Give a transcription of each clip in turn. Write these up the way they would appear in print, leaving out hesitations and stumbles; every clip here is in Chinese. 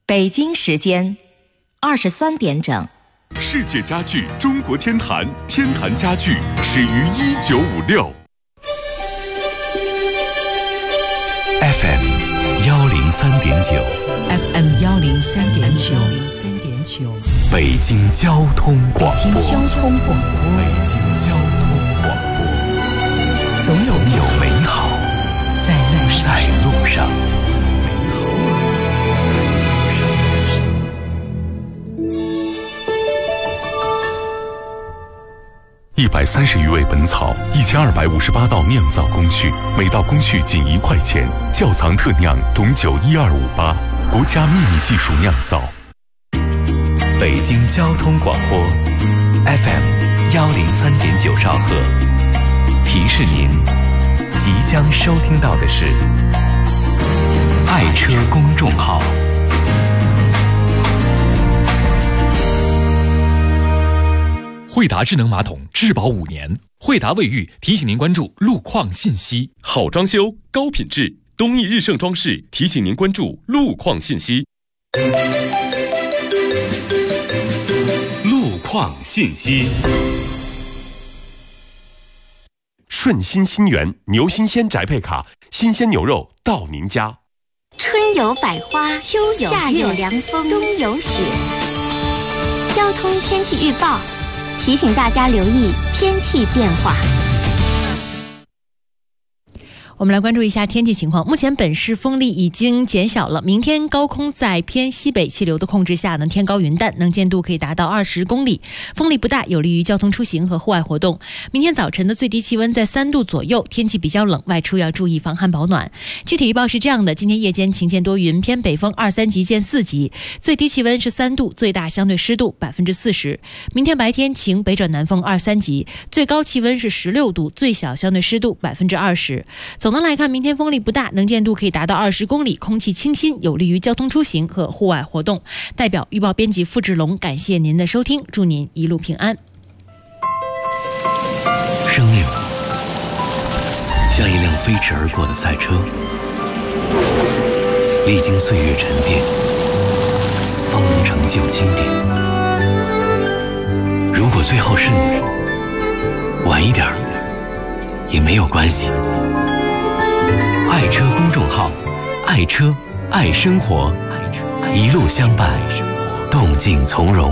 北京时间23点整。 世界家具中国天坛，天坛家具始于1956。 FM 103.9 FM 103.9 北京交通广播。 北京交通广播。 北京交通广播。总有美好在路上。 130余味本草，1258道酿造工序，每道工序仅1块钱。窖藏特酿董酒12588，国家秘密技术酿造。 北京交通广播 FM 103.9兆赫，提示您即将收听到的是爱车公众号。 惠达智能马桶质保5年，惠达卫浴提醒您关注路况信息。 好装修，高品质，东义日盛装饰提醒您关注路况信息。 路况信息。 顺心新源牛新鲜宅配卡，新鲜牛肉到您家。 春有百花，秋有夏有凉风，冬有雪。交通天气预报提醒大家留意天气变化。 我们来关注一下天气情况。目前本市风力已经减小了，明天高空在偏西北气流的控制下呢，天高云淡，能见度可以达到20公里，风力不大，有利于交通出行和户外活动。明天早晨的最低气温在3度左右，天气比较冷，外出要注意防寒保暖。具体预报是这样的：今天夜间晴间多云，偏北风2、3级见4级，最低气温是3度，最大相对湿度40%。明天白天晴，北转南风2、3级，最高气温是16度，最小相对湿度20%。总的来看，明天风力不大，能见度可以达到20公里，空气清新，有利于交通出行和户外活动。代表预报编辑付志龙，感谢您的收听，祝您一路平安。 生命像一辆飞驰而过的赛车，历经岁月沉淀，方能成就经典。如果最后是你，晚一点也没有关系。爱车公众号，爱车爱生活，一路相伴，动静从容。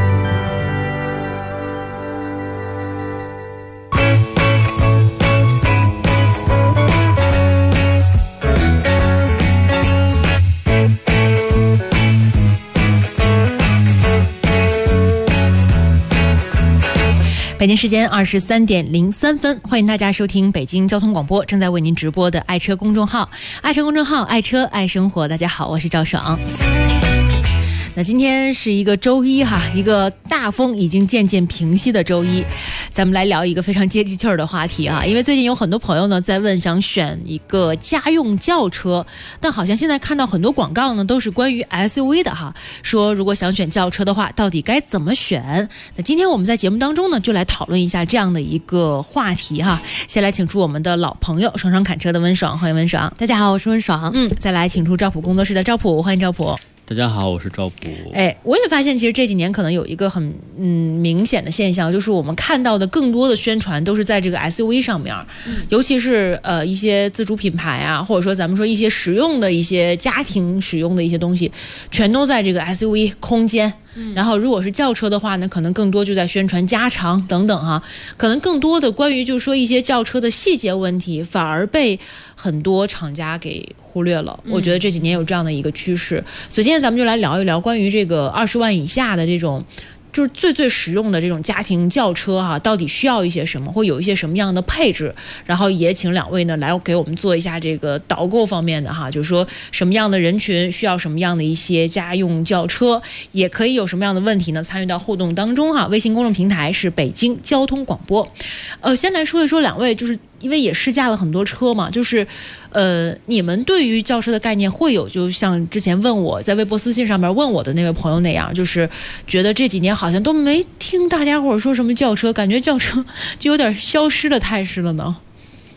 北京时间23点03分，欢迎大家收听北京交通广播正在为您直播的爱车公众号，爱车公众号，爱车爱生活。大家好，我是赵爽。那今天是一个周一哈，一个大风已经渐渐平息的周一，咱们来聊一个非常接地气儿的话题啊。因为最近有很多朋友呢在问，想选一个家用轿车，但好像现在看到很多广告呢都是关于 SUV 的哈，说如果想选轿车的话，到底该怎么选？那今天我们在节目当中呢，就来讨论一下这样的一个话题哈。先来请出我们的老朋友，双双侃车的温爽，欢迎温爽。 大家好，我是温爽。 再来请出赵普工作室的赵普，欢迎赵普。 大家好，我是赵普。 我也发现其实这几年可能有一个很明显的现象，就是我们看到的更多的宣传都是在这个 SUV 上面，尤其是一些自主品牌啊，或者说咱们说一些实用的一些家庭使用的一些东西，全都在这个 SUV 空间。然后如果是轿车的话呢，可能更多就在宣传加长等等哈，可能更多的关于就是说一些轿车的细节问题，反而被很多厂家给忽略了。我觉得这几年有这样的一个趋势，所以今天咱们就来聊一聊关于这个20万以下的这种就是最实用的这种家庭轿车哈，到底需要一些什么，会有一些什么样的配置？然后也请两位呢来给我们做一下这个导购方面的哈，就是说什么样的人群需要什么样的一些家用轿车，也可以有什么样的问题呢？参与到互动当中哈。微信公众平台是北京交通广播。先来说一说两位，就是因为也试驾了很多车嘛，就是你们对于轿车的概念会有就像之前问我在微博私信上面问我的那位朋友那样，就是觉得这几年好像都没听大家伙说什么轿车，感觉轿车就有点消失的态势了呢？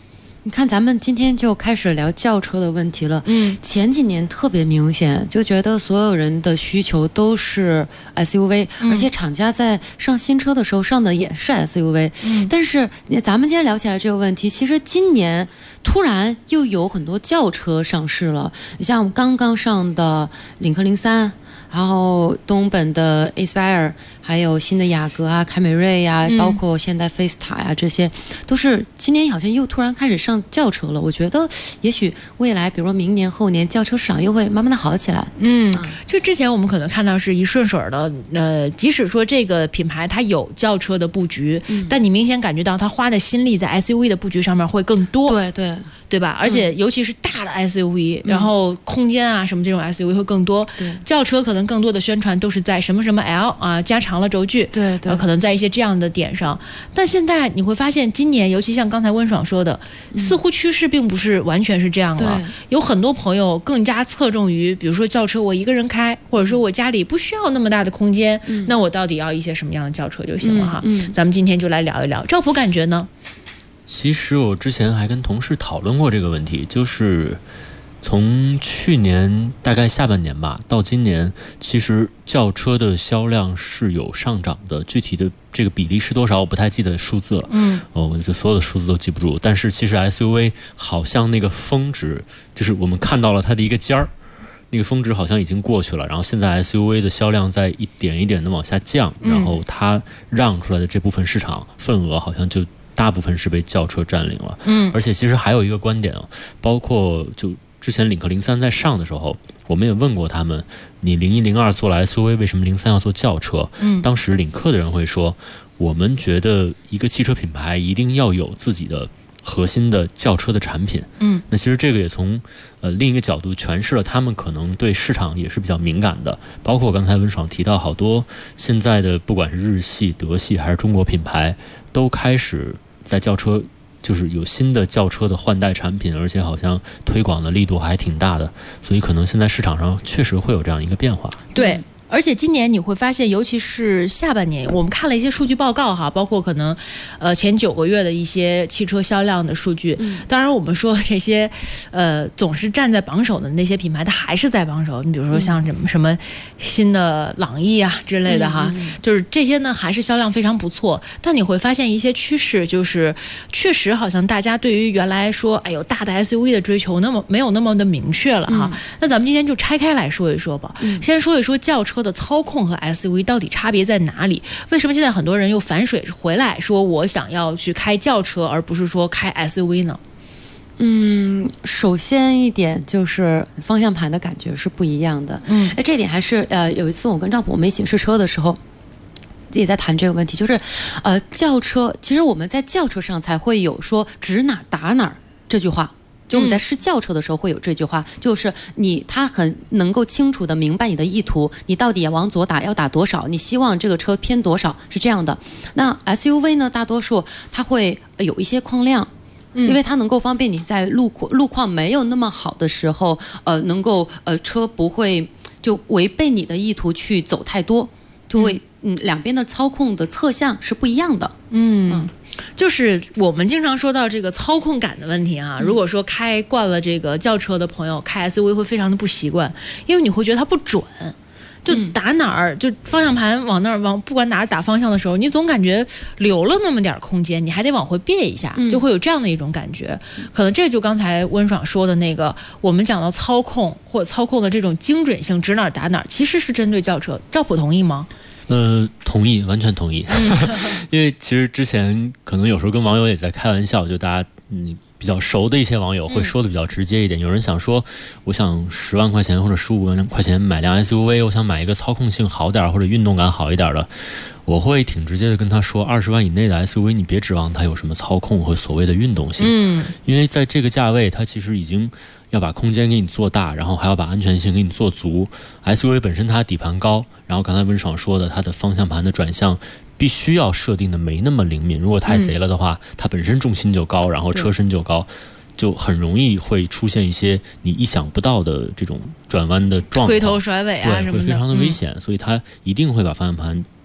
你看咱们今天就开始聊轿车的问题了。前几年特别明显，就觉得所有人的需求都是 SUV，而且厂家在上新车的时候上的也是 SUV。但是咱们今天聊起来这个问题，其实今年突然又有很多轿车上市了，你像刚刚上的领克03，然后东本的 Aspire， 还有新的雅阁啊、凯美瑞呀，包括现代菲斯塔呀，这些都是今年好像又突然开始上轿车了。我觉得也许未来，比如说明年后年，轿车市场又会慢慢的好起来。 就之前我们可能看到是一顺水的，即使说这个品牌它有轿车的布局，但你明显感觉到它花的心力在 SUV 的布局上面会更多。对吧？而且尤其是大的 SUV，然后空间啊什么这种 SUV 会更多。轿车可能更多的宣传都是在什么什么 L 啊，加长了轴距。可能在一些这样的点上。但现在你会发现，今年尤其像刚才温爽说的，似乎趋势并不是完全是这样了。有很多朋友更加侧重于，比如说轿车我一个人开，或者说我家里不需要那么大的空间，那我到底要一些什么样的轿车就行了哈。咱们今天就来聊一聊，赵普感觉呢？ 其实我之前还跟同事讨论过这个问题，就是从去年大概下半年吧到今年，其实轿车的销量是有上涨的，具体的这个比例是多少我不太记得数字了。我就所有的数字都记不住，但是其实 SUV 好像那个峰值，就是我们看到了它的一个尖儿，那个峰值好像已经过去了，然后现在 SUV 的销量在一点一点的往下降，然后它让出来的这部分市场份额好像就大部分是被轿车占领了。而且其实还有一个观点包括就之前领克03在上的时候，我们也问过他们，你01、02做了 SUV， 为什么03要做轿车？当时领克的人会说，我们觉得一个汽车品牌一定要有自己的核心的轿车的产品。那其实这个也从另一个角度诠释了他们可能对市场也是比较敏感的。包括刚才温爽提到好多现在的不管是日系、德系还是中国品牌，都开始在轿车就是有新的轿车的换代产品，而且好像推广的力度还挺大的，所以可能现在市场上确实会有这样一个变化。 对。而且今年你会发现，尤其是下半年，我们看了一些数据报告哈，包括可能前9个月的一些汽车销量的数据。当然我们说这些总是站在榜首的那些品牌，它还是在榜首。你比如说像什么新的朗逸啊之类的哈，就是这些呢还是销量非常不错。但你会发现一些趋势，就是确实好像大家对于原来说哎呦大的 SUV 的追求没有那么的明确了哈。那咱们今天就拆开来说一说吧。先说一说轿车的操控和 SUV 到底差别在哪里？为什么现在很多人又反水回来说我想要去开轿车而不是说开 SUV 呢？ 首先一点就是方向盘的感觉是不一样的。这点还是有一次我跟赵普我们一起试车的时候也在谈这个问题，就是轿车其实我们在轿车上才会有说指哪打哪这句话。就我们在试轿车的时候会有这句话，就是他很能够清楚的明白你的意图，你到底要往左打要打多少，你希望这个车偏多少，是这样的。那 SUV 呢，大多数它会有一些框量，因为它能够方便你在路况没有那么好的时候，能够车不会就违背你的意图去走太多，就会两边的操控的侧向是不一样的。 就是我们经常说到这个操控感的问题啊，如果说开惯了这个轿车的朋友开 SUV 会非常的不习惯，因为你会觉得它不准，就打哪儿就方向盘往那儿不管哪儿打方向的时候，你总感觉留了那么点空间，你还得往回别一下，就会有这样的一种感觉。可能这就刚才温爽说的那个，我们讲到操控或者操控的这种精准性，指哪儿打哪儿，其实是针对轿车。赵普同意吗？ 同意，完全同意。因为其实之前可能有时候跟网友也在开玩笑，就大家比较熟的一些网友会说的比较直接一点。有人想说，我想10万块钱或者15万块钱买辆 SUV， 我想买一个操控性好点或者运动感好一点的，我会挺直接的跟他说，20万以内的 SUV 你别指望它有什么操控和所谓的运动性。因为在这个价位，它其实已经要把空间给你做大，然后还要把安全性给你做足。SUV 本身它底盘高，然后刚才温爽说的，它的方向盘的转向必须要设定的没那么灵敏，如果太贼了的话，它本身重心就高，然后车身就高，就很容易会出现一些你意想不到的这种转弯的状况， 推头甩尾啊什么的， 会非常的危险。所以它一定会把方向盘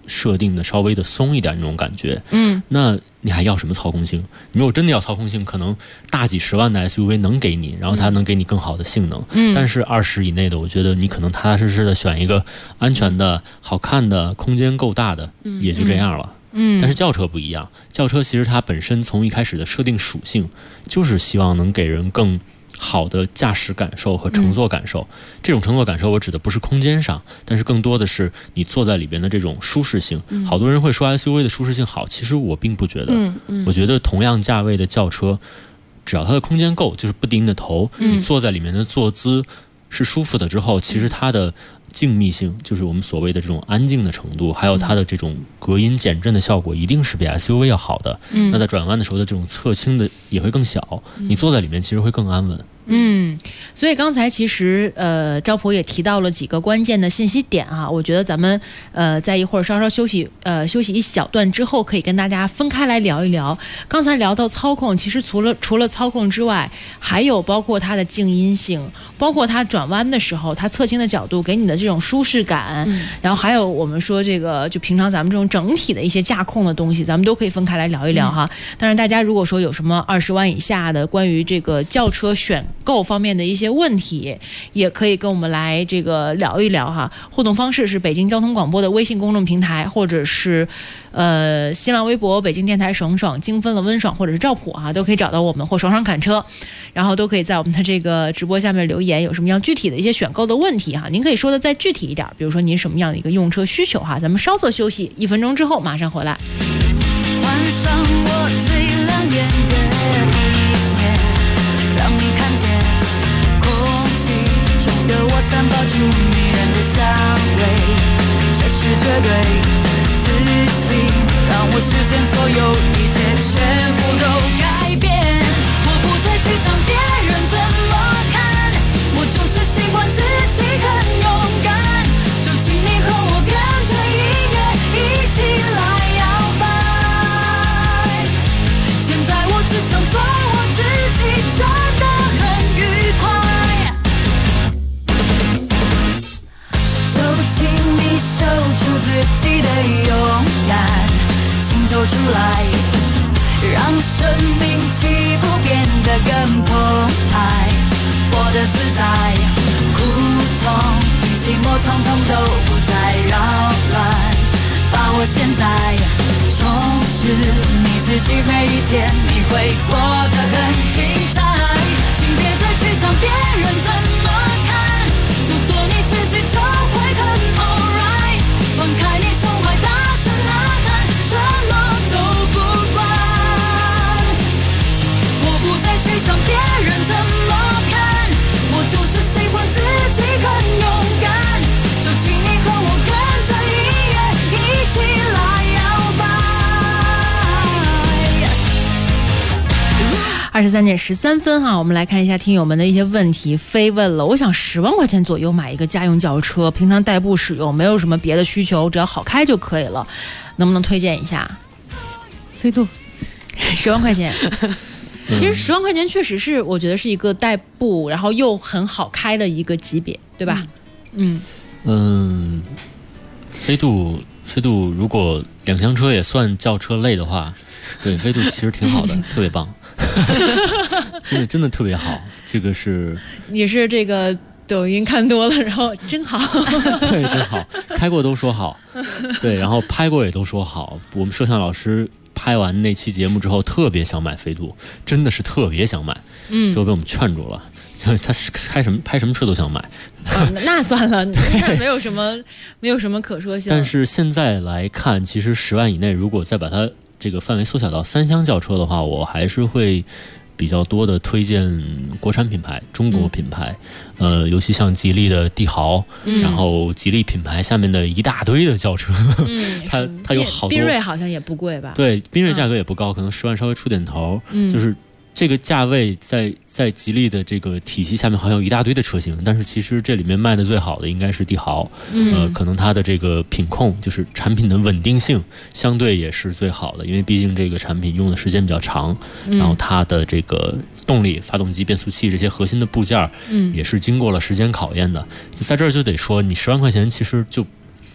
设定的稍微的松一点那种感觉。那你还要什么操控性？你如果真的要操控性，可能大几十万的 SUV 能给你，然后它能给你更好的性能。但是20以内的，我觉得你可能踏踏实实的选一个安全的、好看的、空间够大的，也就这样了。但是轿车不一样，轿车其实它本身从一开始的设定属性，就是希望能给人更好的驾驶感受和乘坐感受。这种乘坐感受我指的不是空间上，但是更多的是你坐在里边的这种舒适性。好多人会说 SUV 的舒适性好，其实我并不觉得。我觉得同样价位的轿车，只要它的空间够，就是不低你的头，你坐在里面的坐姿是舒服的之后，其实它的静谧性，就是我们所谓的这种安静的程度，还有它的这种隔音减震的效果，一定是比 SUV 要好的。那在转弯的时候的这种侧倾的也会更小，你坐在里面其实会更安稳。 所以刚才其实赵普也提到了几个关键的信息点啊，我觉得咱们在一会儿稍稍休息一小段之后，可以跟大家分开来聊一聊。刚才聊到操控，其实除了操控之外，还有包括它的静音性，包括它转弯的时候它侧倾的角度给你的这种舒适感，然后还有我们说这个就平常咱们这种整体的一些驾控的东西，咱们都可以分开来聊一聊哈。当然大家如果说有什么20万以下的关于这个轿车选购方面的一些问题，也可以跟我们来这个聊一聊哈。互动方式是北京交通广播的微信公众平台，或者是新浪微博北京电台爽爽精分了温爽，或者是赵普啊，都可以找到我们，或爽爽侃车，然后都可以在我们的这个直播下面留言，有什么样具体的一些选购的问题哈，您可以说的再具体一点，比如说您什么样的一个用车需求哈。咱们稍作休息，1分钟之后马上回来。 换上我最亮眼的一面，让你看见空气中的我散发出迷人的香味，这是绝对自信，让我实现所有一切全部都改变。我不再去想别人怎么看，我就是喜欢自己很勇敢，就请你和我跟着音乐一起来摇摆。现在我只想做我自己，真的很愉快。就请你秀出自己的勇敢，请走出来，让生命起步变得更澎湃，活得自在，苦痛与寂寞统统都不再扰乱，把握现在，充实你自己每一天，你会过得很精彩。请别再去想别人怎么看，就做你自己就会很 alright。放开你胸怀，大声呐喊，什么都不管。我不再去想别人怎么看，我就是喜欢自己很勇敢。就请你和我跟着音乐一起来摇摆。 23点13分哈，我们来看一下听友们的一些问题。飞问了，我想10万块钱左右买一个家用轿车，平常代步使用，没有什么别的需求，只要好开就可以了，能不能推荐一下？ 飞度 10万块钱。其实10万块钱确实是我觉得是一个代步然后又很好开的一个级别，对吧？ 飞度如果两厢车也算轿车类的话，对，飞度其实挺好的，特别棒。真的特别好，这个是你是这个抖音看多了，然后真好。 对，真好，开过都说好，对，然后拍过也都说好。我们摄像老师拍完那期节目之后，特别想买飞度，真的是特别想买，最后被我们劝住了。就是他拍什么车都想买。 那算了，那没有什么可说性。 但是现在来看，其实10万以内，如果再把它这个范围缩小到3厢轿车的话，我还是会比较多的推荐国产品牌、中国品牌，尤其像吉利的帝豪，然后吉利品牌下面的一大堆的轿车，它有好多。 缤瑞好像也不贵吧？ 对，缤瑞价格也不高，可能10万稍微出点头，就是这个价位在吉利的这个体系下面好像有一大堆的车型，但是其实这里面卖的最好的应该是帝豪，可能它的这个品控就是产品的稳定性相对也是最好的，因为毕竟这个产品用的时间比较长，然后它的这个动力、发动机、变速器这些核心的部件，也是经过了时间考验的。在这儿就得说，你10万块钱其实就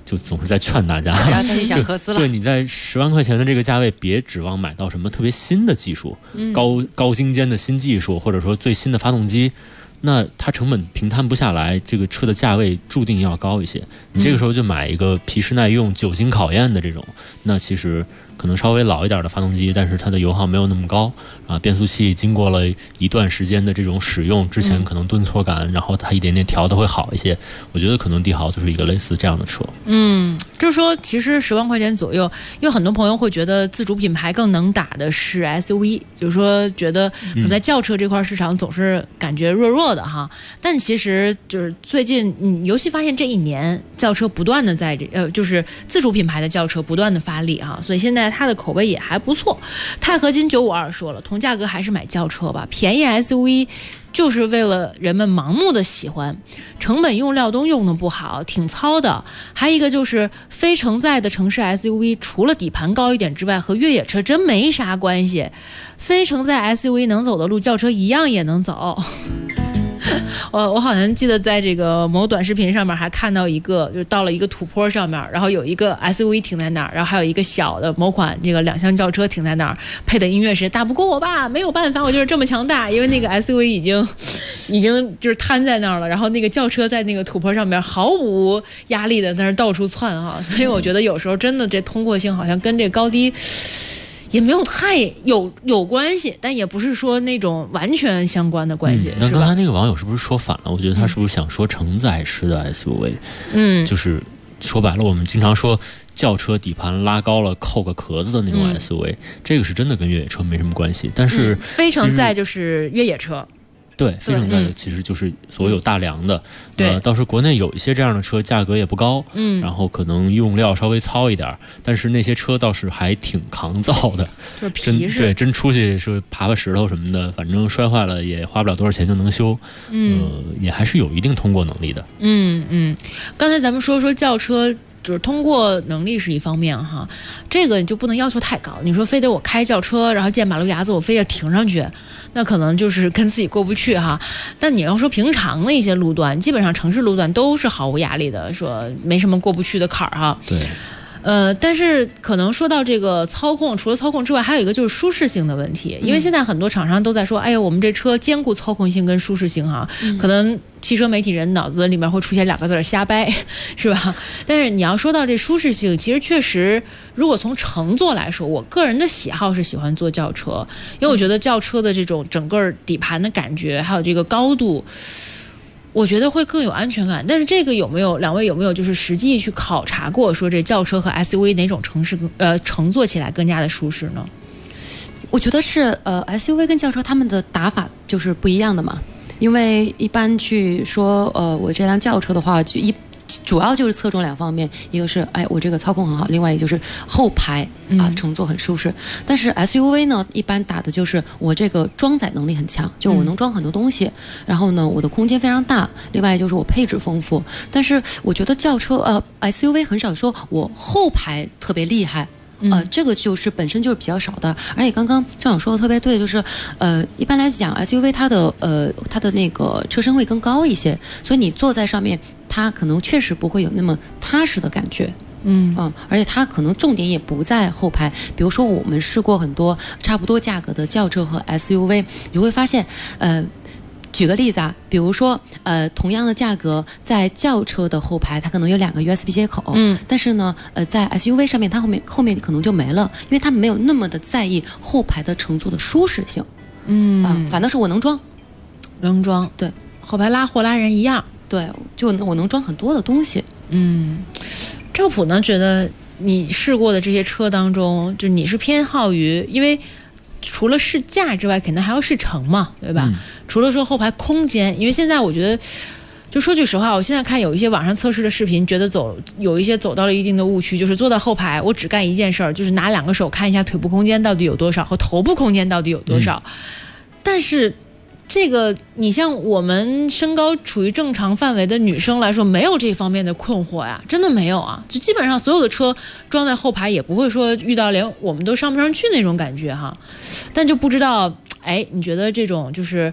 就总是在劝大家， 不要再去想合资了。 对，你在10万块钱的这个价位，别指望买到什么特别新的技术，高精尖的新技术，或者说最新的发动机。那它成本平摊不下来，这个车的价位注定要高一些。你这个时候就买一个皮实耐用、久经考验的这种，那其实可能稍微老一点的发动机，但是它的油耗没有那么高啊。变速器经过了一段时间的这种使用，之前可能顿挫感，然后它一点点调的会好一些。我觉得可能帝豪就是一个类似这样的车。 就是说其实10万块钱左右，因为很多朋友会觉得自主品牌更能打的是 SUV， 就是说觉得可能在轿车这块市场总是感觉弱弱的哈。但其实就是最近尤其发现这一年轿车不断的在就是自主品牌的轿车不断的发力哈，所以现在它的口碑也还不错。钛合金952说了，同价格还是买轿车吧，便宜 SUV就是为了人们盲目的喜欢，成本用料都用的不好，挺糙的。还有一个就是非承载的城市 SUV， 除了底盘高一点之外，和越野车真没啥关系。非承载 SUV 能走的路，轿车一样也能走。我好像记得在这个某短视频上面还看到一个，就是到了一个土坡上面，然后有一个 SUV 停在那儿，然后还有一个小的某款这个2厢轿车停在那儿，配的音乐是打不过我吧，没有办法，我就是这么强大。因为那个 SUV 已经就是瘫在那儿了，然后那个轿车在那个土坡上面毫无压力的在那儿到处窜啊。所以我觉得有时候真的这通过性好像跟这高低也没有太有关系，但也不是说那种完全相关的关系。 那刚才那个网友是不是说反了？我觉得他是不是想说承载式的 SUV？就是说白了，我们经常说轿车底盘拉高了扣个壳子的那种 SUV，这个是真的跟越野车没什么关系。但是非承载就是越野车。 对，非承载的其实就是所有大梁的。倒是国内有一些这样的车，价格也不高，然后可能用料稍微糙一点，但是那些车倒是还挺抗造的， 就是皮实。 对，真出去说爬石头什么的，反正摔坏了也花不了多少钱就能修，也还是有一定通过能力的。 刚才咱们说轿车。就是通过能力是一方面哈，这个你就不能要求太高。你说非得我开轿车，然后见马路牙子我非要停上去，那可能就是跟自己过不去哈。但你要说平常的一些路段，基本上城市路段都是毫无压力的，说没什么过不去的坎儿哈。 对。 但是可能说到这个操控，除了操控之外，还有一个就是舒适性的问题。因为现在很多厂商都在说，哎呀，我们这车兼顾操控性跟舒适性哈，可能汽车媒体人脑子里面会出现2个字瞎掰，是吧？但是你要说到这舒适性，其实确实，如果从乘坐来说，我个人的喜好是喜欢坐轿车，因为我觉得轿车的这种整个底盘的感觉，还有这个高度，我觉得会更有安全感。但是这个两位有没有就是实际去考察过，说这轿车和 SUV 哪种乘坐起来更加的舒适呢？ 我觉得是SUV 跟轿车他们的打法就是不一样的嘛。因为一般去说我这辆轿车的话，主要就是侧重2方面，一个是我这个操控很好，另外一个就是后排乘坐很舒适。但是 SUV 呢，一般打的就是我这个装载能力很强，就是我能装很多东西，然后呢我的空间非常大，另外就是我配置丰富。但是我觉得轿车SUV 很少说我后排特别厉害。这个就是本身就是比较少的。而且刚刚郑总说的特别对，就是一般来讲 SUV 它的那个车身会更高一些，所以你坐在上面它可能确实不会有那么踏实的感觉。而且它可能重点也不在后排。比如说我们试过很多差不多价格的轿车和 SUV， 你会发现举个例子啊，比如说同样的价格，在轿车的后排它可能有2个 USB 接口，但是呢在 SUV 上面它后面可能就没了，因为他们没有那么的在意后排的乘坐的舒适性。反倒是我能装，对， 后排拉货拉人一样， 对，就我能装很多的东西。 赵普呢觉得你试过的这些车当中，就你是偏好于，因为除了试驾之外肯定还要试乘嘛，对吧？除了说后排空间，因为现在我觉得就说句实话，我现在看有一些网上测试的视频，觉得有一些走到了一定的误区，就是坐在后排我只干一件事儿，就是拿2个手看一下腿部空间到底有多少和头部空间到底有多少。但是这个你像我们身高处于正常范围的女生来说，没有这方面的困惑呀，真的没有啊。就基本上所有的车装在后排也不会说遇到连我们都上不上去那种感觉哈。但就不知道你觉得这种就是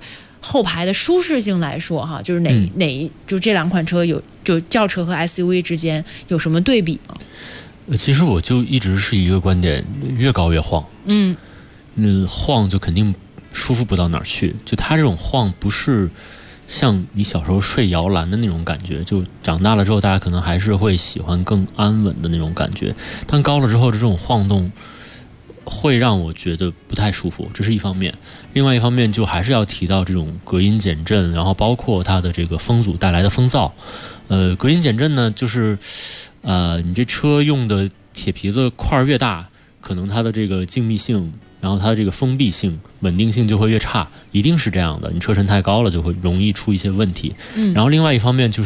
后排的舒适性来说哈，就是就这两款车就轿车和 SUV 之间有什么对比吗？ 其实我就一直是一个观点，越高越晃。晃就肯定舒服不到哪儿去。就它这种晃不是像你小时候睡摇篮的那种感觉，就长大了之后大家可能还是会喜欢更安稳的那种感觉。但高了之后这种晃动会让我觉得不太舒服，这是一方面。另外一方面就还是要提到这种隔音减震，然后包括它的这个风阻带来的风噪。隔音减震呢，就是你这车用的铁皮子块越大，可能它的这个静谧性，然后它的这个封闭性、稳定性就会越差，一定是这样的。你车身太高了，就会容易出一些问题。然后另外一方面就是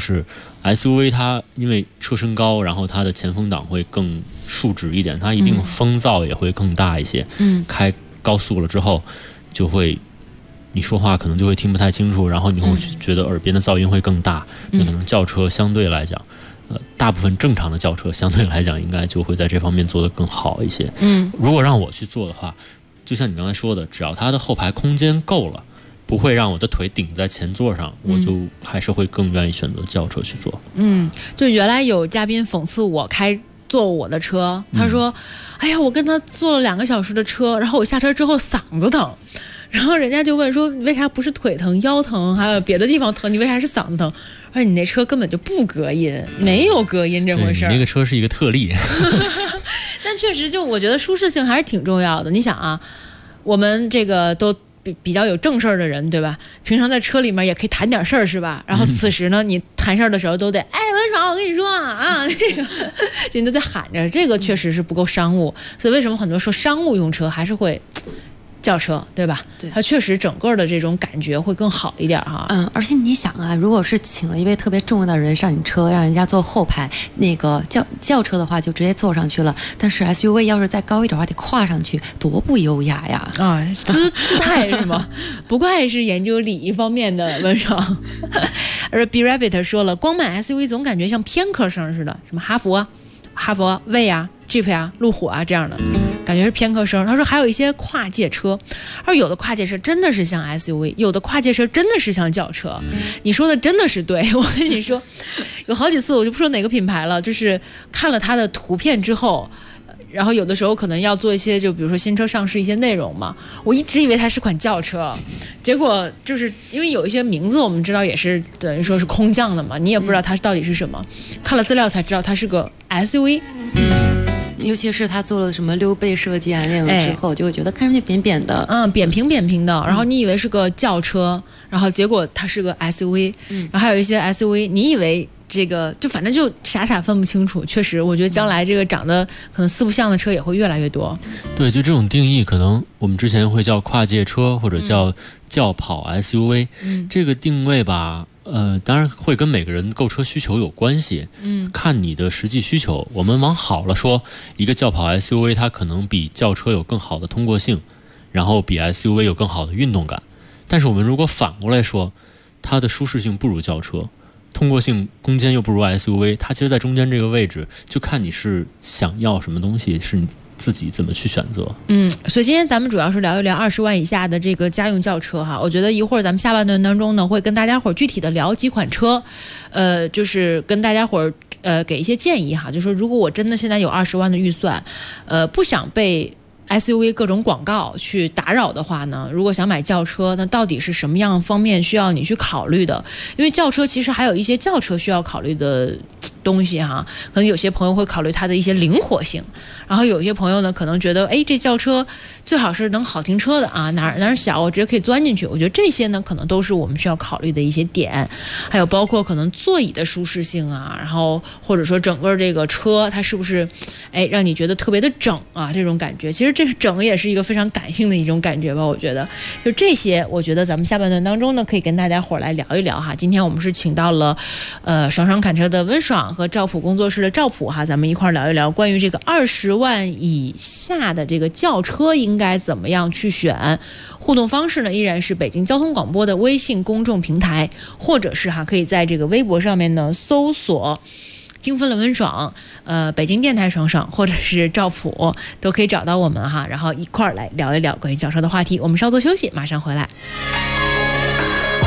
SUV 它因为车身高，然后它的前风挡会更竖直一点，它一定风噪也会更大一些。开高速了之后，就会你说话可能就会听不太清楚，然后你会觉得耳边的噪音会更大。那可能轿车相对来讲，大部分正常的轿车相对来讲应该就会在这方面做得更好一些。如果让我去做的话，就像你刚才说的，只要它的后排空间够了，不会让我的腿顶在前座上，我就还是会更愿意选择轿车去做。 就原来有嘉宾讽刺我坐我的车，他说：“哎呀，我跟他坐了2个小时的车，然后我下车之后嗓子疼。”然后人家就问说：“你为啥不是腿疼、腰疼，还有别的地方疼？你为啥是嗓子疼？”而你那车根本就不隔音，没有隔音这回事儿。 你那个车是一个特例。 但确实，就我觉得舒适性还是挺重要的。你想啊，我们这个都比较有正事儿的人，对吧？平常在车里面也可以谈点事儿，是吧？然后此时呢，你谈事儿的时候都得，文爽，我跟你说啊，那个就你都得喊着，这个确实是不够商务。所以为什么很多说商务用车还是会轿车，对吧？对，它确实整个的这种感觉会更好一点哈。 而且你想啊，如果是请了一位特别重要的人上你车，让人家坐后排，那个轿车的话就直接坐上去了，但是 SUV 要是再高一点的话，得跨上去，多不优雅呀！ 姿态是吗？不怪是研究礼仪方面的文爽。而 B Rabbit 说了，光买 SUV 总感觉像偏科生似的，什么哈佛、魏啊、Jeep 啊、路虎啊这样的。感觉是偏科生。他说还有一些跨界车，而有的跨界车真的是像 SUV， 有的跨界车真的是像轿车。你说的真的是对，我跟你说，有好几次我就不说哪个品牌了，就是看了它的图片之后，然后有的时候可能要做一些，就比如说新车上市一些内容嘛，我一直以为它是款轿车，结果就是因为有一些名字我们知道也是等于说是空降的嘛，你也不知道它到底是什么，看了资料才知道它是个 SUV。 尤其是他做了什么溜背设计啊那种之后，就会觉得看上去扁扁的， 扁平的，然后你以为是个轿车，然后结果它是个 SUV，然后还有一些 SUV， 你以为这个就反正就傻分不清楚。确实，我觉得将来这个长得可能四不像的车也会越来越多。 对，就这种定义，可能我们之前会叫跨界车或者叫轿跑 SUV，这个定位吧。当然会跟每个人购车需求有关系，看你的实际需求。我们往好了说，一个轿跑 SUV 它可能比轿车有更好的通过性，然后比 SUV 有更好的运动感。但是我们如果反过来说，它的舒适性不如轿车，通过性空间又不如 SUV， 它其实在中间这个位置，就看你是想要什么东西，是你自己怎么去选择。 所以今天咱们主要是聊一聊20万以下的这个家用轿车哈。我觉得一会儿咱们下半段当中呢，会跟大家伙儿具体的聊几款车，就是跟大家伙儿给一些建议哈。就说如果我真的现在有20万的预算，不想被SUV 各种广告去打扰的话呢，如果想买轿车，那到底是什么样方面需要你去考虑的？因为轿车其实还有一些轿车需要考虑的东西哈，可能有些朋友会考虑它的一些灵活性，然后有些朋友呢可能觉得，这轿车最好是能好停车的啊，哪儿小我直接可以钻进去。我觉得这些呢可能都是我们需要考虑的一些点，还有包括可能座椅的舒适性啊，然后或者说整个这个车它是不是让你觉得特别的整啊，这种感觉。其实这个整也是一个非常感性的一种感觉吧，我觉得就这些，我觉得咱们下半段当中呢可以跟大家伙来聊一聊哈。今天我们是请到了爽侃车的温爽和赵普工作室的赵普哈，咱们一块聊一聊关于这个20万以下的这个轿车应该怎么样去选。互动方式呢依然是北京交通广播的微信公众平台，或者是可以在这个微博上面呢搜索精分了温爽，北京电台爽爽，或者是赵普，都可以找到我们哈，然后一块儿来聊一聊关于轿车的话题。我们稍作休息，马上回来。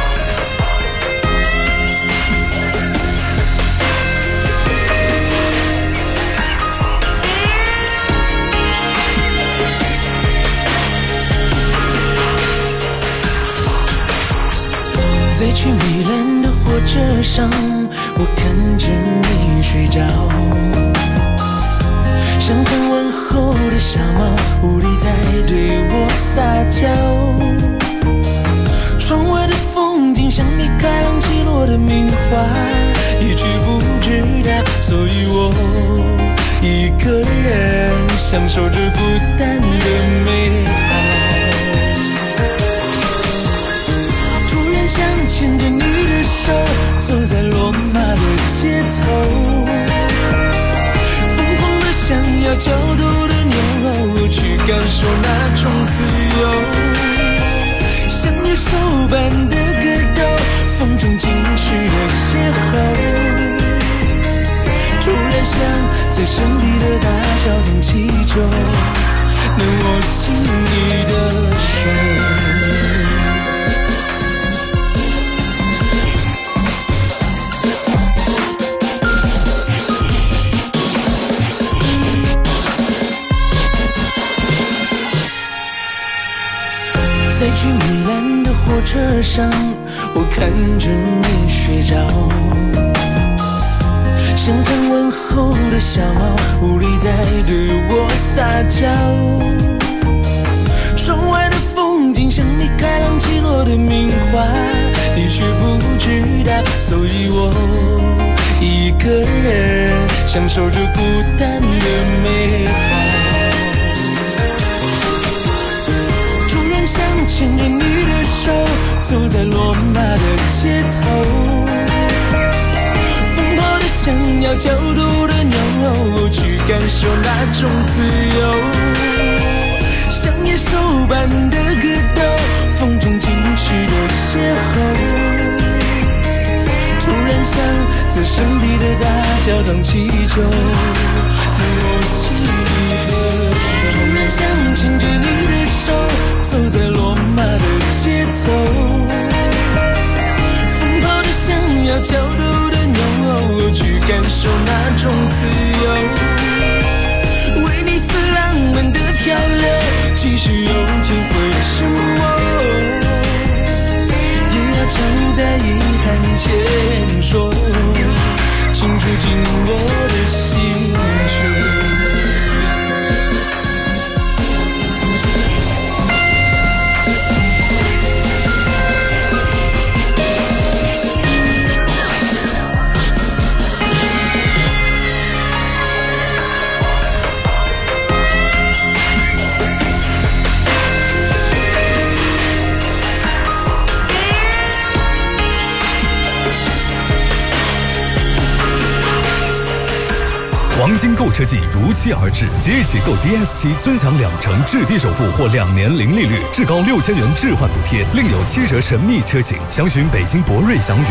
上，我看着你睡着，像张完后的小猫，无力再对我撒娇。窗外的风景像你开朗起落的名画，一句不知道，所以我一个人享受着孤单的美好。突然想牵着你的手，走在罗马的街头，疯狂的想要角度的扭，去感受那种自由。像野兽般的格斗，风中惊世的邂逅。突然想在神秘的大教堂祈求，能握紧你的手。在去米兰的火车上，我看着你睡着，像张完后的小猫，无力再对我撒娇。窗外的风景像你开朗起落的名画，你却不知道，所以我一个人享受着孤单的美好。想牵着你的手，走在罗马的街头，疯跑的想要角度的扭，去感受那种自由。像野兽般的格斗，风中惊世的邂逅。突然想在神秘的大教堂祈求，能握紧你的手。突然想牵着你的手，走在罗马的街头，疯跑的想要角度的扭，去感受那种自由。威尼斯浪漫的漂流，继续用体会什么，也要常在遗憾前说，清楚进我的心去。 黄金购车季如期而至，即日起购 DS7尊享2成至低首付或2年零利率，至高6000元置换补贴，另有7折神秘车型。详询北京博瑞祥宇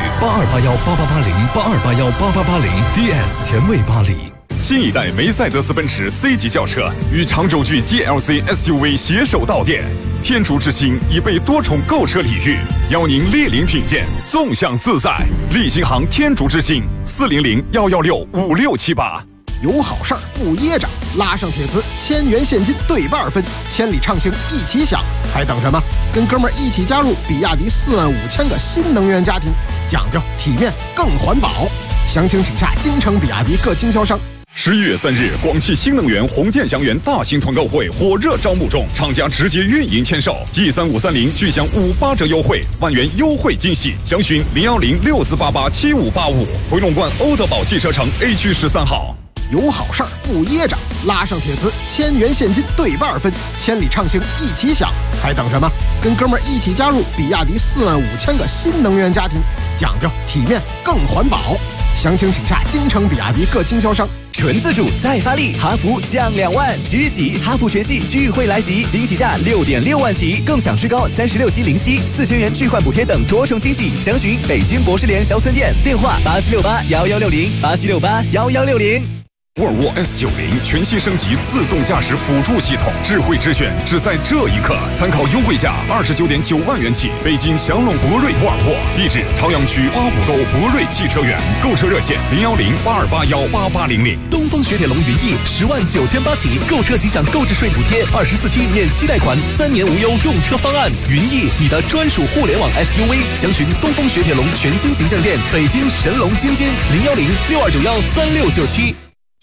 8281888082818880 DS 前卫巴黎。 新一代梅赛德斯奔驰 C 级轿车与长轴距 GLC SUV 携手到店，天竺之星已被多重购车礼遇，邀您莅临品鉴，纵享自在。立新行天竺之星400-116-5678。 有好事儿不噎着，拉上铁磁，1000元现金对半分，千里畅行一起享，还等什么？跟哥们儿一起加入比亚迪45000个新能源家庭，讲究体面更环保。详情请洽京城比亚迪各经销商。 11月3日，广汽新能源红箭祥源大型团购会火热招募中，厂家直接运营签售，G3530具享58折优惠，1万元优惠惊喜。详询01064887585，回龙观欧德宝汽车城 A 区13号。 有好事儿不噎着，拉上铁磁，1000元现金对半分，千里畅行一起享，还等什么？跟哥们儿一起加入比亚迪45000个新能源家庭，讲究体面更环保。详情请洽京城比亚迪各经销商。 纯自主再发力，哈弗降2万，即日起哈弗全系聚会来袭，惊喜价6.6万起，更享至高36期零息，4000元置换补贴等多重惊喜。详询北京博士联销村店，电话8768116087681160。 沃尔沃 S90全系升级自动驾驶辅助系统，智慧之选只在这一刻。参考优惠价29.9万元起，北京祥龙博瑞沃尔沃，地址朝阳区花浦沟博瑞汽车园，购车热线010-8281-8800。 东风雪铁龙云翼10万9千8起，购车即享购置税补贴，24期免息贷款，3年无忧用车方案。云翼，你的专属互联网 SUV，详询东风雪铁龙全新形象店，北京神龙京间010-6291-3697。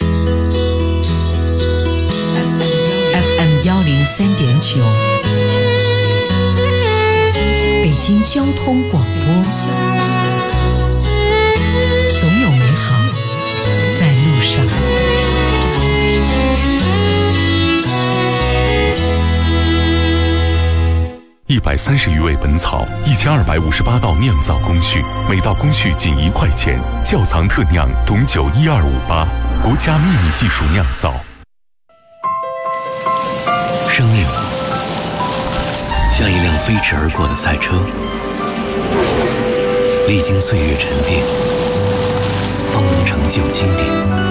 103.9，北京交通广播，总有美好在路上。 130余味本草，1258道酿造工序，每道工序仅1块钱。窖藏特酿董酒12588，国家秘密技术酿造。 生命像一辆飞驰而过的赛车，历经岁月沉淀，方能成就经典。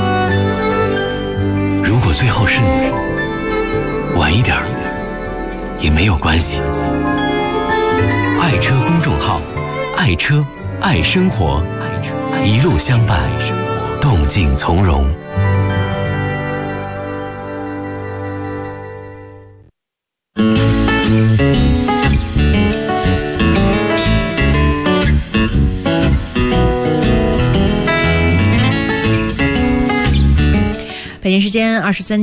如果最后是你，晚一点也没有关系。爱车公众号，爱车爱生活，一路相伴，动静从容。 北京时间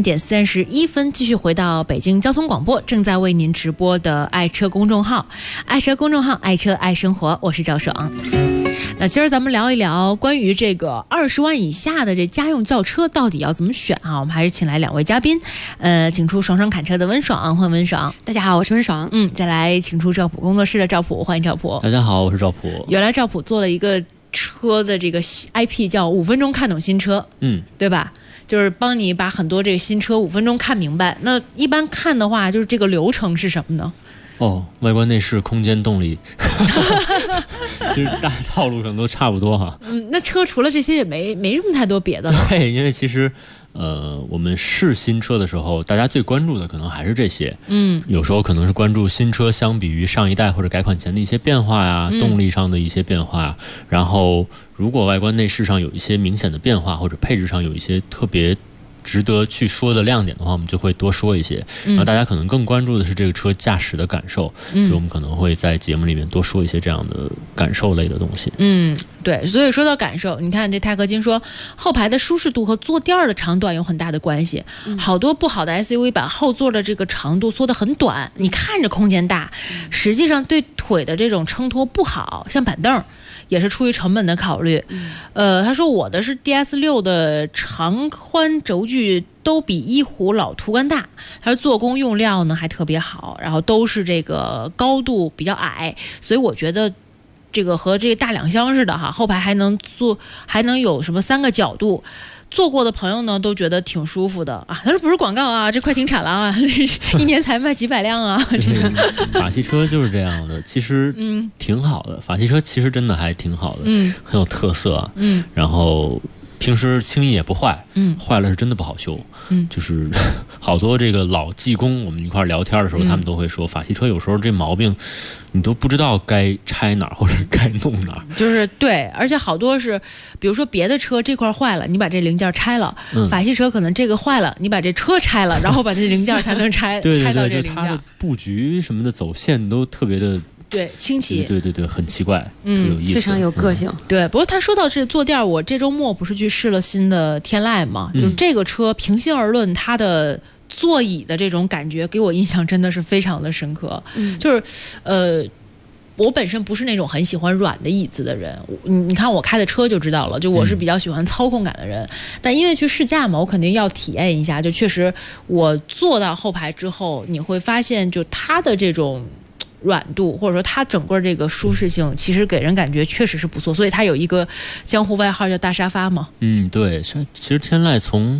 23:31，继续回到北京交通广播，正在为您直播的爱车公众号，爱车公众号，爱车爱生活，我是赵爽。那今儿咱们聊一聊关于这个20万以下的这家用轿车到底要怎么选啊？我们还是请来2位嘉宾，请出爽爽侃车的温爽，欢迎温爽。 大家好，我是温爽。 再来请出赵普工作室的赵普，欢迎赵普。 大家好，我是赵普。 原来赵普做了一个车的这个 IP 叫5分钟看懂新车，对吧？就是帮你把很多这个新车5分钟看明白。那一般看的话，就是这个流程是什么呢？ 外观内饰空间动力其实大套路上都差不多哈。 那车除了这些也没什么太多别的了。 对，因为其实我们试新车的时候，大家最关注的可能还是这些。有时候可能是关注新车相比于上一代或者改款前的一些变化呀，动力上的一些变化呀。然后如果外观内饰上有一些明显的变化，或者配置上有一些特别值得去说的亮点的话，我们就会多说一些。然后大家可能更关注的是这个车驾驶的感受，所以我们可能会在节目里面多说一些这样的感受类的东西。 对，所以说到感受，你看这钛合金说后排的舒适度和坐垫的长短有很大的关系。好多不好的 SUV 把后座的这个长度缩得很短，你看着空间大，实际上对腿的这种撑托不好，像板凳也是出于成本的考虑。他说我的是 DS6 的长宽轴距都比一虎老途观大，他说做工用料呢还特别好，然后都是这个高度比较矮，所以我觉得这个和这个大两厢似的哈，后排还能有什么3个角度。坐过的朋友呢都觉得挺舒服的啊。他说不是广告啊，这快停产了啊，一年才卖几百辆啊。这个法系车就是这样的，其实挺好的。法系车其实真的还挺好的，很有特色啊。然后平时轻易也不坏，坏了是真的不好修。就是好多这个老技工，我们一块聊天的时候，他们都会说，法系车有时候这毛病你都不知道该拆哪儿或者该弄哪儿。 就是对，而且好多是，比如说别的车这块坏了，你把这零件拆了，法系车可能这个坏了，你把这车拆了，然后把这零件才能拆拆到这零件。 它的布局什么的走线都特别的。 对，清奇， 对，很奇怪，有意思， 非常有个性。 对，不过他说到这坐垫，我这周末不是去试了新的天籁嘛，就这个车，平心而论，它的座椅的这种感觉给我印象真的是非常的深刻。就是我本身不是那种很喜欢软的椅子的人，你看我开的车就知道了，就我是比较喜欢操控感的人。但因为去试驾嘛，我肯定要体验一下。就确实，我坐到后排之后，你会发现，就它的这种软度，或者说它整个这个舒适性，其实给人感觉确实是不错，所以它有一个江湖外号叫大沙发嘛。 对，其实天籁从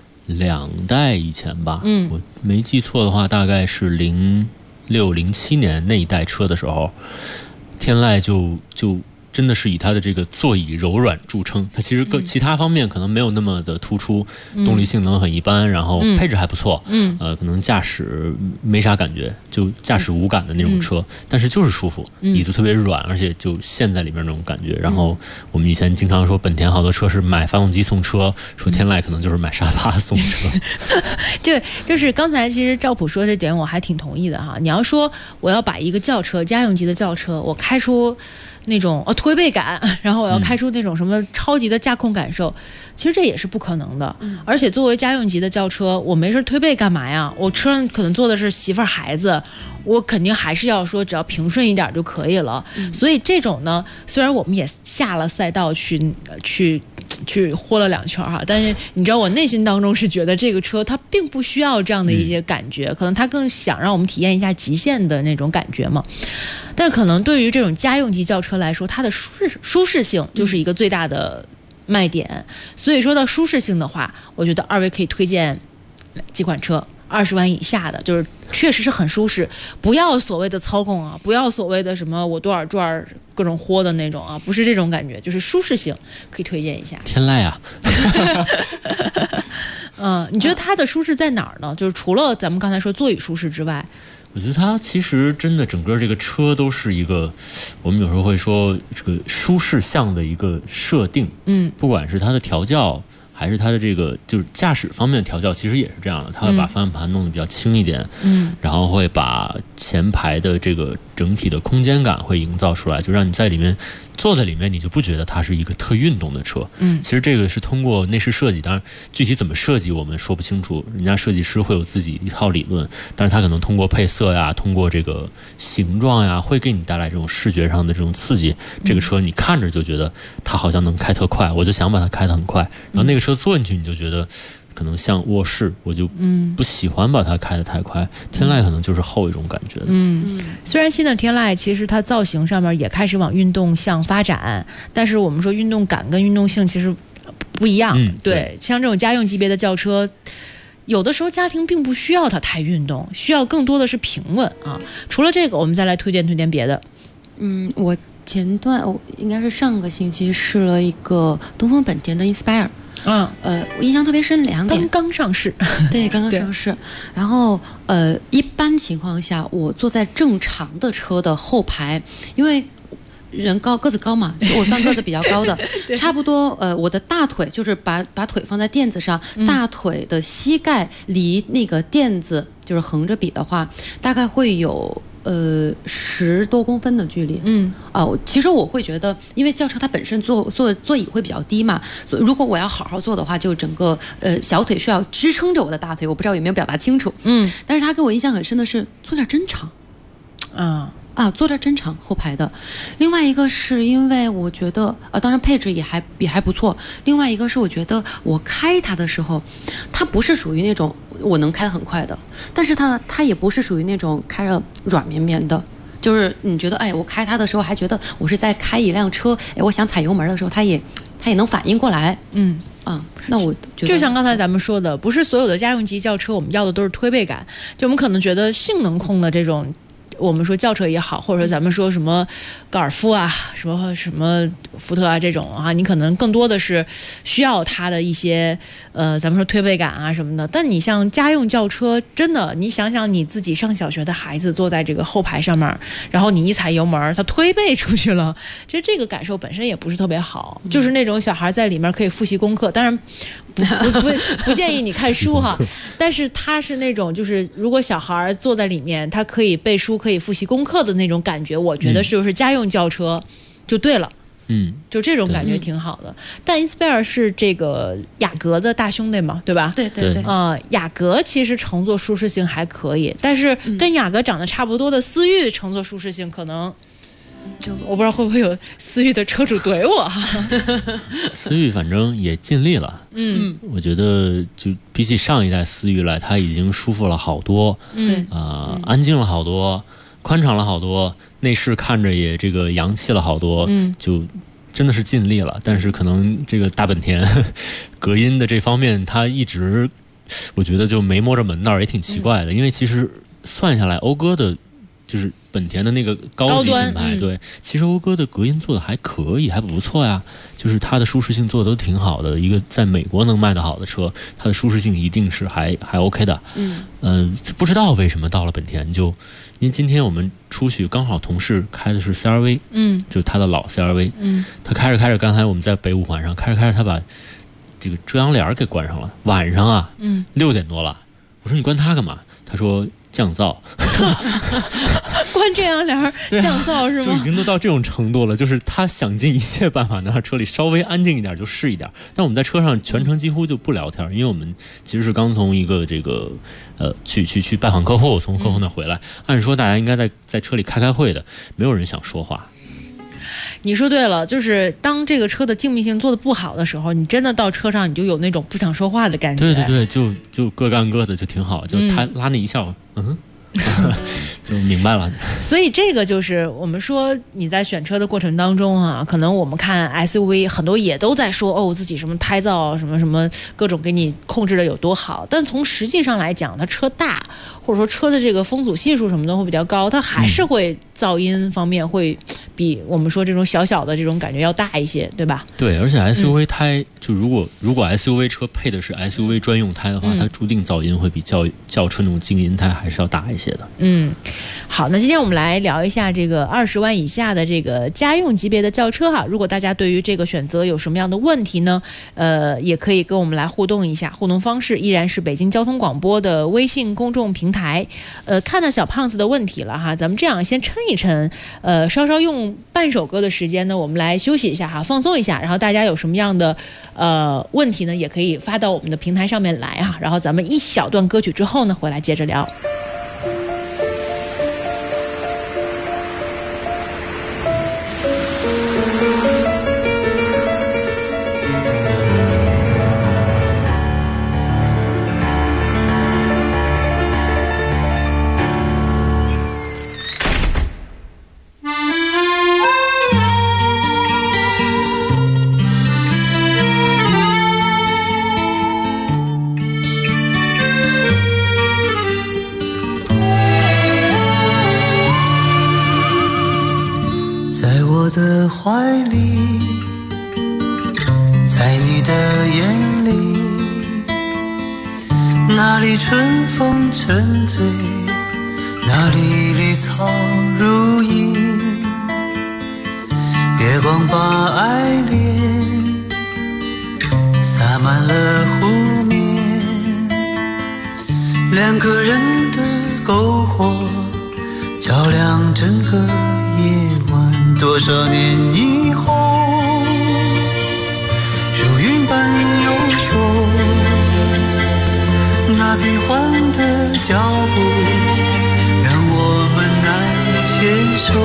2代以前吧，我没记错的话，大概是06、07年那一代车的时候，天籁就真的是以它的这个座椅柔软著称。它其实其他方面可能没有那么的突出，动力性能很一般，然后配置还不错，可能驾驶没啥感觉，就驾驶无感的那种车，但是就是舒服，椅子特别软，而且就陷在里面那种感觉。然后我们以前经常说本田好多车是买发动机送车，说天籁可能就是买沙发送车。 对，就是刚才其实赵普说这点我还挺同意的哈。你要说我要把一个轿车，家用级的轿车，我开出那种推背感，然后我要开出那种什么超级的驾控感受，其实这也是不可能的。而且作为家用级的轿车，我没事推背干嘛呀？我车上可能坐的是媳妇儿孩子，我肯定还是要说只要平顺一点就可以了。所以这种呢，虽然我们也下了赛道去豁了2圈哈，但是你知道我内心当中是觉得这个车它并不需要这样的一些感觉，可能它更想让我们体验一下极限的那种感觉嘛。但是可能对于这种家用级轿车来说，它的舒适性就是一个最大的卖点。所以说到舒适性的话，我觉得二位可以推荐几款车，20万以下的，就是确实是很舒适，不要所谓的操控啊，不要所谓的什么我多少转各种豁的那种啊，不是这种感觉，就是舒适性可以推荐一下。 天籁啊。 你觉得它的舒适在哪儿呢？就是除了咱们刚才说座椅舒适之外， 我觉得它其实真的整个这个车都是一个，我们有时候会说这个舒适项的一个设定。不管是它的调教，还是它的这个就是驾驶方面的调教，其实也是这样的。它会把方向盘弄得比较轻一点，然后会把前排的这个整体的空间感会营造出来，就让你在里面坐在里面，你就不觉得它是一个特运动的车。其实这个是通过内饰设计，当然具体怎么设计我们说不清楚，人家设计师会有自己一套理论，但是他可能通过配色呀，通过这个形状呀，会给你带来这种视觉上的这种刺激。这个车你看着就觉得它好像能开特快，我就想把它开得很快，然后那个车坐进去你就觉得可能像卧室，我就不喜欢把它开得太快。天籁可能就是后一种感觉。 虽然新的天籁其实它造型上面也开始往运动向发展，但是我们说运动感跟运动性其实不一样。对，像这种家用级别的轿车，有的时候家庭并不需要它太运动，需要更多的是平稳啊。除了这个，我们再来推荐别的。 我前段应该是上个星期试了一个东风本田的 Inspire。我印象特别深2点。 刚上市。 对，刚刚上市。然后一般情况下，我坐在正常的车的后排，因为人个子高嘛，我算个子比较高的，差不多我的大腿就是把腿放在垫子上，大腿的膝盖离那个垫子就是横着比的话，大概会有10多公分的距离。其实我会觉得，因为轿车它本身座椅会比较低嘛，所以如果我要好好坐的话，就整个小腿需要支撑着我的大腿。我不知道有没有表达清楚。但是它给我印象很深的是坐垫真长。坐着真长后排的。另外一个是因为我觉得当然配置也还不错。另外一个是我觉得我开它的时候，它不是属于那种我能开得很快的，但是它也不是属于那种开着软绵绵的。就是你觉得我开它的时候还觉得我是在开一辆车，我想踩油门的时候它也能反应过来。那我觉得就像刚才咱们说的，不是所有的家用级轿车我们要的都是推背感，就我们可能觉得性能控的这种，我们说轿车也好，或者说咱们说什么高尔夫啊，什么福特啊这种啊，你可能更多的是需要它的一些咱们说推背感啊什么的。但你像家用轿车，真的你想想你自己上小学的孩子坐在这个后排上面，然后你一踩油门，他推背出去了，其实这个感受本身也不是特别好。就是那种小孩在里面可以复习功课，当然不建议你看书哈，但是他是那种就是如果小孩坐在里面，他可以背书可以复习功课的那种感觉，我觉得就是家用轿车就对了。就这种感觉挺好的。但 Inspire 是这个雅阁的大兄弟嘛，对吧？ 对。 雅阁其实乘坐舒适性还可以，但是跟雅阁长得差不多的思域乘坐舒适性可能我不知道会不会有思域的车主怼我哈。 思域反正也尽力了。我觉得就比起上一代思域来，它已经舒服了好多。安静了好多，宽敞了好多，内饰看着也这个洋气了好多。就真的是尽力了。但是可能这个大本田隔音的这方面，它一直我觉得就没摸着门道，也挺奇怪的。因为其实算下来，讴歌的就是本田的那个高级品牌，对，其实讴歌的隔音做的还可以，还不错呀。就是它的舒适性做的都挺好的，一个在美国能卖得好的车，它的舒适性一定是还 OK 的。不知道为什么到了本田就，因为今天我们出去刚好同事开的是 CR-V， 就他的老 CR-V， 他开着，刚才我们在北五环上开着，他把这个遮阳帘给关上了，晚上啊，6点多了，我说你关它干嘛？他说降噪。 关遮阳帘降噪是吗？ 就已经都到这种程度了，就是他想尽一切办法能让车里稍微安静一点就是一点。但我们在车上全程几乎就不聊天，因为我们其实是刚从一个这个去拜访客户，从客户那回来，按说大家应该在车里开会的，没有人想说话。 你说对了，就是当这个车的静谧性做的不好的时候，你真的到车上你就有那种不想说话的感觉。 对，就各干各的就挺好，就他拉那一笑，就明白了。 所以这个就是我们说你在选车的过程当中啊，可能我们看 SUV 很多也都在说自己什么胎噪什么什么各种给你控制的有多好，但从实际上来讲，它车大或者说车的这个风阻系数什么的会比较高，它还是会噪音方面会比我们说这种小小的这种感觉要大一些，对吧？ 对，而且 SUV 胎就如果 SUV 车配的是 SUV 专用胎的话，它注定噪音会比轿车那种静音胎还是要大一些的。 好，那今天我们来聊一下这个20万以下的这个家用级别的轿车哈。如果大家对于这个选择有什么样的问题呢？也可以跟我们来互动一下，互动方式依然是北京交通广播的微信公众平台。看到小胖子的问题了哈，咱们这样先抻一抻，稍稍用半首歌的时间呢，我们来休息一下哈，放松一下。然后大家有什么样的问题呢，也可以发到我们的平台上面来哈。然后咱们一小段歌曲之后呢，回来接着聊。 怀里，在你的眼里，哪里春风沉醉，哪里绿草如茵，月光把爱恋洒满了湖面，两个人的篝火照亮整个夜晚。多少年以后，如云般游走，那变幻的脚步让我们难牵手。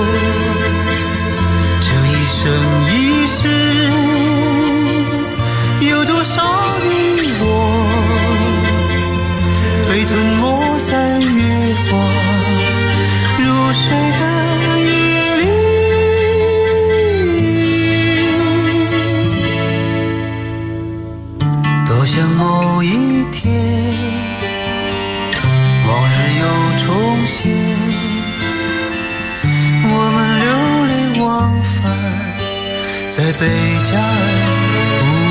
这一生一世，有多少你我被吞没在月光如水的像某一天，往日又重现，我们流连忘返在贝加尔湖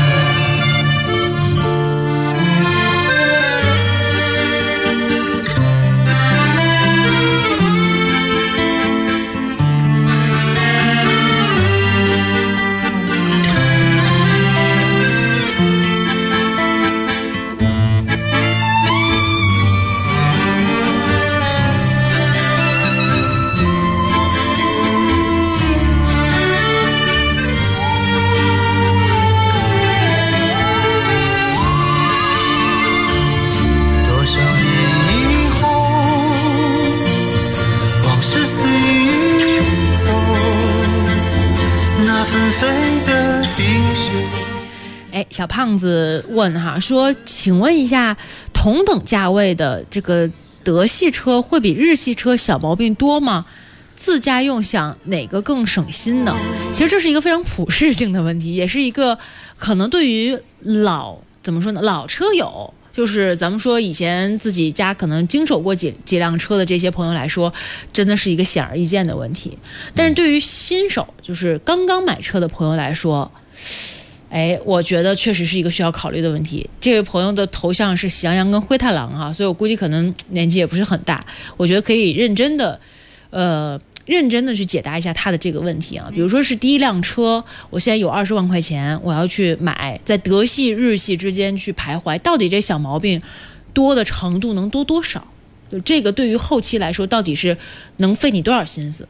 小胖子问哈，说请问一下，同等价位的这个德系车会比日系车小毛病多吗？自家用想哪个更省心呢？其实这是一个非常普适性的问题，也是一个可能对于老车友就是咱们说以前自己家可能经手过几辆车的这些朋友来说，真的是一个显而易见的问题。但是对于新手，就是刚刚买车的朋友来说，我觉得确实是一个需要考虑的问题。这位朋友的头像是喜羊羊跟灰太狼哈，所以我估计可能年纪也不是很大。我觉得可以认真的去解答一下他的这个问题啊。比如说是第一辆车，我现在有20万块钱，我要去买，在德系日系之间去徘徊，到底这小毛病多的程度能多多少？就这个对于后期来说，到底是能费你多少心思？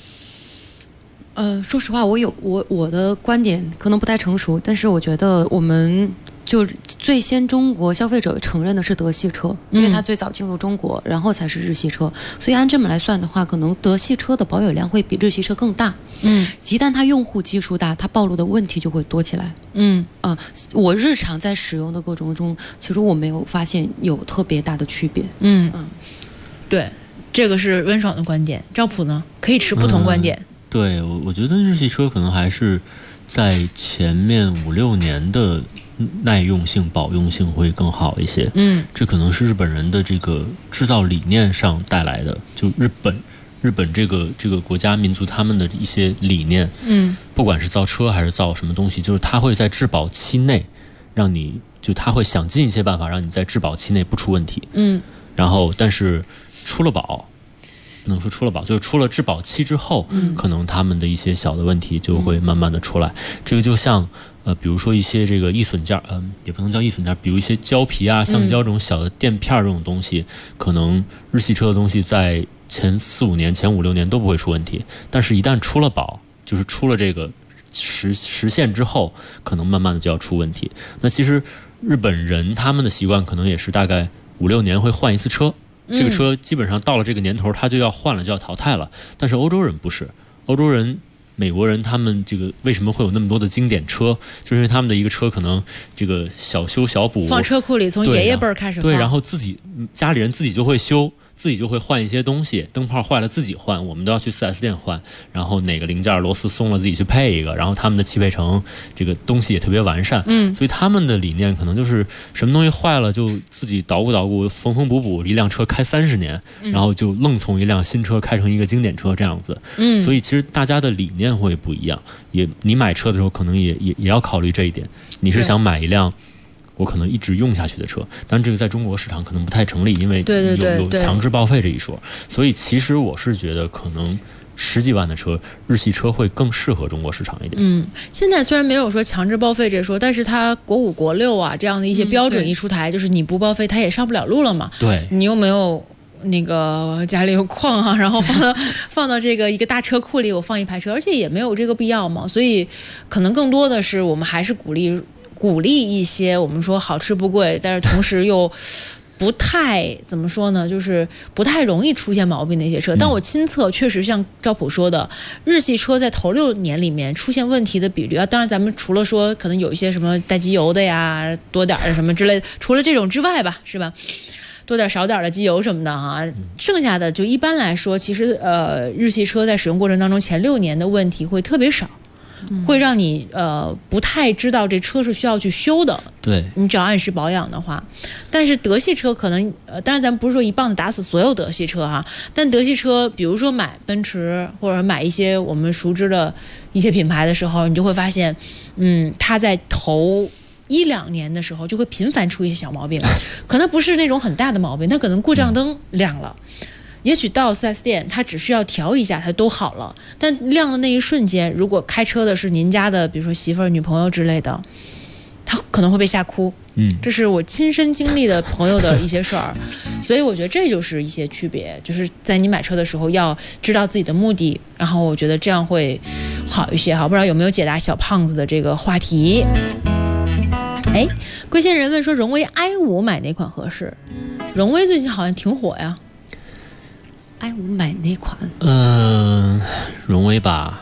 说实话，我的观点可能不太成熟，但是我觉得我们就最先中国消费者承认的是德系车，因为它最早进入中国，然后才是日系车。所以按这么来算的话，可能德系车的保有量会比日系车更大。一旦它用户基数大，它暴露的问题就会多起来。我日常在使用的过程中，其实我没有发现有特别大的区别。 对，这个是温爽的观点。赵普呢，可以持不同观点。 对，我觉得日系车可能还是在前面5-6年的耐用性、保用性会更好一些。这可能是日本人的这个制造理念上带来的，就日本这个国家民族他们的一些理念。不管是造车还是造什么东西，就是他会在质保期内让你，就他会想尽一些办法让你在质保期内不出问题。然后但是出了保。不能说出了保，就是出了质保期之后，可能他们的一些小的问题就会慢慢的出来。这个就像比如说一些这个易损件，也不能叫易损件，比如一些胶皮啊、橡胶这种小的垫片这种东西，可能日系车的东西在前4-5年、前5-6年都不会出问题，但是一旦出了保，就是出了这个实现之后，可能慢慢的就要出问题。那其实日本人他们的习惯可能也是大概5-6年会换一次车。这个车基本上到了这个年头，它就要换了，就要淘汰了。但是欧洲人不是，欧洲人、美国人，他们这个为什么会有那么多的经典车？就是因为他们的一个车可能这个小修小补， 放车库里，从爷爷辈儿开始放。 对，然后自己家里人自己就会修。自己就会换一些东西，灯泡坏了自己换，我们都要去 4S 店换，然后哪个零件螺丝松了自己去配一个，然后他们的汽配城这个东西也特别完善，所以他们的理念可能就是什么东西坏了就自己捣鼓缝补，一辆车开30年，然后就愣从一辆新车开成一个经典车这样子，所以其实大家的理念会不一样，你买车的时候可能也要考虑这一点，你是想买一辆我可能一直用下去的车，但这个在中国市场可能不太成立，因为有强制报废这一说。所以其实我是觉得可能10几万的车，日系车会更适合中国市场一点。 现在虽然没有说强制报废这说，但是它国5、国6啊这样的一些标准一出台，就是你不报废它也上不了路了嘛。 对， 你又没有那个家里有矿啊，然后放到这个一个大车库里，我放一排车，而且也没有这个必要嘛。所以可能更多的是我们还是鼓励一些我们说好吃不贵，但是同时又不太怎么说呢，就是不太容易出现毛病的一些车。但我亲测确实像赵普说的，日系车在头6年里面出现问题的比率啊，当然咱们除了说可能有一些什么带机油的呀，多点的什么之类的，除了这种之外吧，是吧？多点少点的机油什么的啊，剩下的就一般来说，其实日系车在使用过程当中前6年的问题会特别少。会让你不太知道这车是需要去修的， 对， 你只要按时保养的话。但是德系车可能当然咱们不是说一棒子打死所有德系车哈，但德系车比如说买奔驰或者买一些我们熟知的一些品牌的时候，你就会发现它在头1-2年的时候就会频繁出一些小毛病，可能不是那种很大的毛病，它可能故障灯亮了，也许到 4S 店它只需要调一下它都好了，但亮的那一瞬间，如果开车的是您家的比如说媳妇儿、女朋友之类的，他可能会被吓哭。这是我亲身经历的朋友的一些事儿，所以我觉得这就是一些区别，就是在你买车的时候要知道自己的目的，然后我觉得这样会好一些。好，不知道有没有解答小胖子的这个话题。贵县人问说荣威 i5 买哪款合适？荣威最近好像挺火呀。 i5 买哪款？ 荣威吧，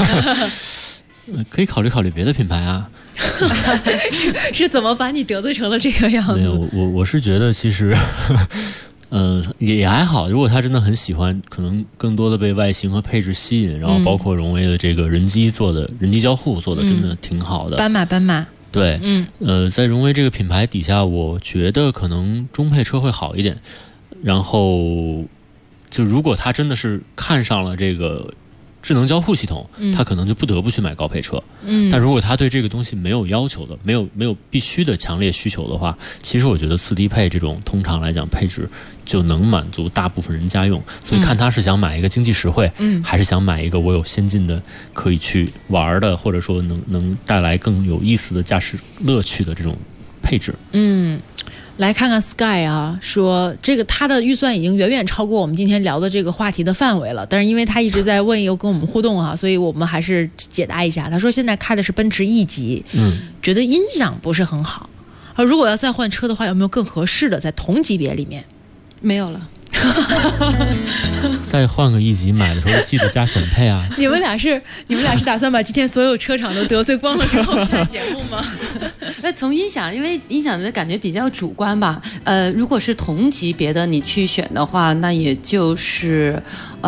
可以考虑别的品牌啊。 是怎么把你得罪成了这个样子？ 没有，我是觉得其实，也还好。如果他真的很喜欢，可能更多的被外形和配置吸引，然后包括荣威的这个人机交互做的真的挺好的。 斑马， 对，在荣威这个品牌底下，我觉得可能中配车会好一点。然后，就如果他真的是看上了这个智能交互系统，他可能就不得不去买高配车。但如果他对这个东西没有要求的，没有必须的强烈需求的话，其实我觉得4D配这种通常来讲配置就能满足大部分人家用。所以看他是想买一个经济实惠，还是想买一个我有先进的可以去玩的，或者说能带来更有意思的驾驶乐趣的这种配置。 来看看 Sky 啊，说这个他的预算已经远远超过我们今天聊的这个话题的范围了，但是因为他一直在问又跟我们互动啊，所以我们还是解答一下。他说现在开的是奔驰 E 级，觉得音响不是很好，如果要再换车的话，有没有更合适的在同级别里面？ 没有了。 再换个1级买的时候记得加选配啊。 你们俩是打算把今天所有车厂都得罪光了之后下节目吗？ 那从音响，因为音响的感觉比较主观吧。如果是同级别的你去选的话，那也就是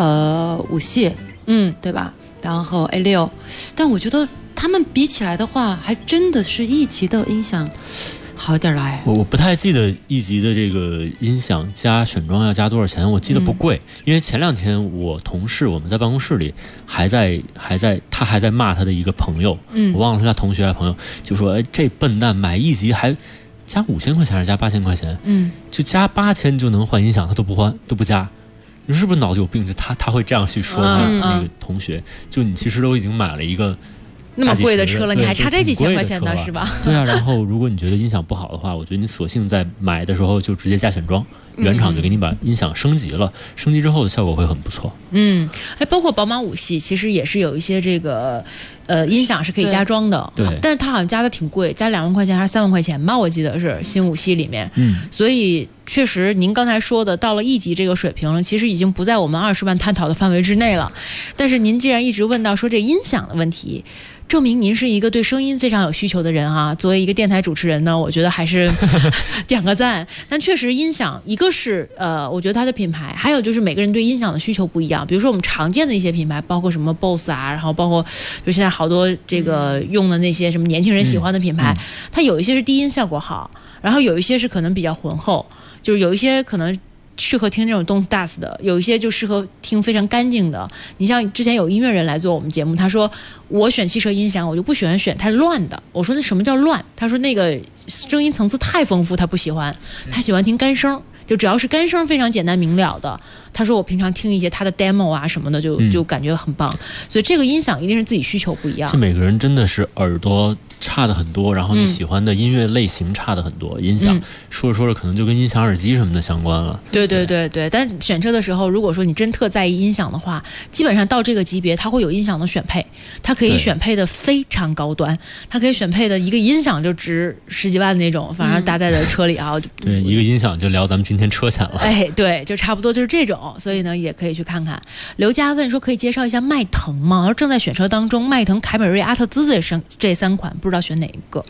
5系，对吧？然后 A6，但我觉得他们比起来的话，还真的是1级的音响好一点来。 我不太记得1级的这个音响加选装要加多少钱，我记得不贵。因为前2天我同事我们在办公室里他还在骂他的一个朋友，我忘了是他同学还是朋友，就说哎这笨蛋买1级还加5000块钱还是加8000块钱，就加8000就能换音响，他都不换都不加。你是不是脑子有病？就他会这样去说他那个同学，就你其实都已经买了一个那么贵的车了，你还差这几千块钱呢，是吧？ 对啊，然后如果你觉得音响不好的话，我觉得你索性在买的时候就直接加选装，原厂就给你把音响升级了，升级之后的效果会很不错。 包括宝马5系其实也是有一些这个音响是可以加装的， 对， 但是它好像加的挺贵，加2万块钱还是3万块钱吧，我记得是新5系里面。所以确实您刚才说的到了1级这个水平了，其实已经不在我们20万探讨的范围之内了。但是您既然一直问到说这音响的问题，证明您是一个对声音非常有需求的人啊。作为一个电台主持人呢，我觉得还是点个赞。但确实音响，一个是我觉得它的品牌，还有就是每个人对音响的需求不一样。比如说我们常见的一些品牌，包括什么 BOSS 啊，然后包括就现在好多这个用的那些什么年轻人喜欢的品牌，它有一些是低音效果好，然后有一些是可能比较浑厚，就是有一些可能适合听这种动次打次的，有一些就适合听非常干净的。你像之前有音乐人来做我们节目，他说我选汽车音响我就不喜欢选太乱的。我说那什么叫乱？他说那个声音层次太丰富他不喜欢，他喜欢听干声，就只要是干声非常简单明了的。他说我平常听一些他的 demo 啊什么的就感觉很棒。所以这个音响一定是自己需求不一样， 这每个人真的是耳朵差的很多，然后你喜欢的音乐类型差的很多。音响说着说着可能就跟音响耳机什么的相关了。 对，但选车的时候如果说你真特在意音响的话，基本上到这个级别它会有音响的选配，它可以选配的非常高端，它可以选配的一个音响就值10几万那种，反正搭在的车里啊。 对，一个音响就聊咱们今天车钱了。 哎，对，就差不多就是这种。所以呢也可以去看看。刘佳问说可以介绍一下迈腾吗？而正在选车当中，迈腾、凯美瑞、阿特兹这3款不知道选哪一个。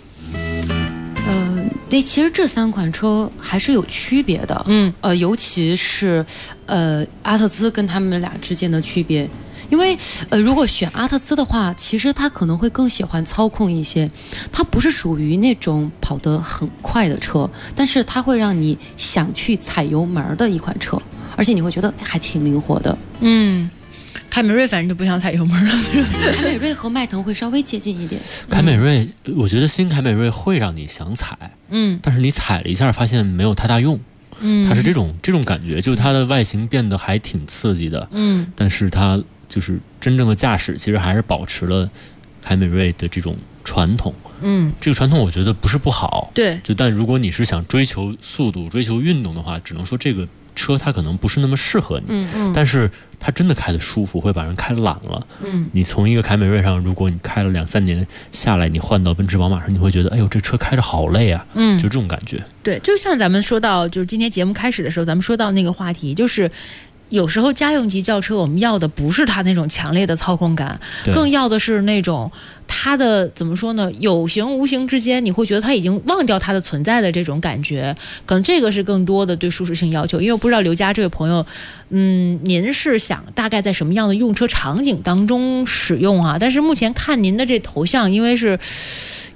对，其实这3款车还是有区别的。尤其是阿特兹跟他们俩之间的区别。因为如果选阿特兹的话，其实他可能会更喜欢操控一些，它不是属于那种跑得很快的车，但是它会让你想去踩油门的一款车，而且你会觉得还挺灵活的。 凯美瑞反正就不想踩油门了。 凯美瑞和迈腾会稍微接近一点。 凯美瑞，我觉得新凯美瑞会让你想踩，但是你踩了一下发现没有太大用。它是这种感觉，就是它的外形变得还挺刺激的，但是它就是真正的驾驶其实还是保持了凯美瑞的这种传统。这个传统我觉得不是不好， 对， 但如果你是想追求速度、追求运动的话，只能说这个车它可能不是那么适合你。但是它真的开得舒服，会把人开懒了。你从一个凯美瑞上，如果你开了2-3年下来，你换到奔驰、宝马上，你会觉得，哎呦，这车开着好累啊。就这种感觉。 对，就像咱们说到，就是今天节目开始的时候，咱们说到那个话题，就是有时候家用级轿车我们要的不是它那种强烈的操控感，更要的是那种它的怎么说呢，有形无形之间你会觉得它已经忘掉它的存在的这种感觉，可能这个是更多的对舒适性要求。因为我不知道刘佳这位朋友您是想大概在什么样的用车场景当中使用啊？但是目前看您的这头像，因为是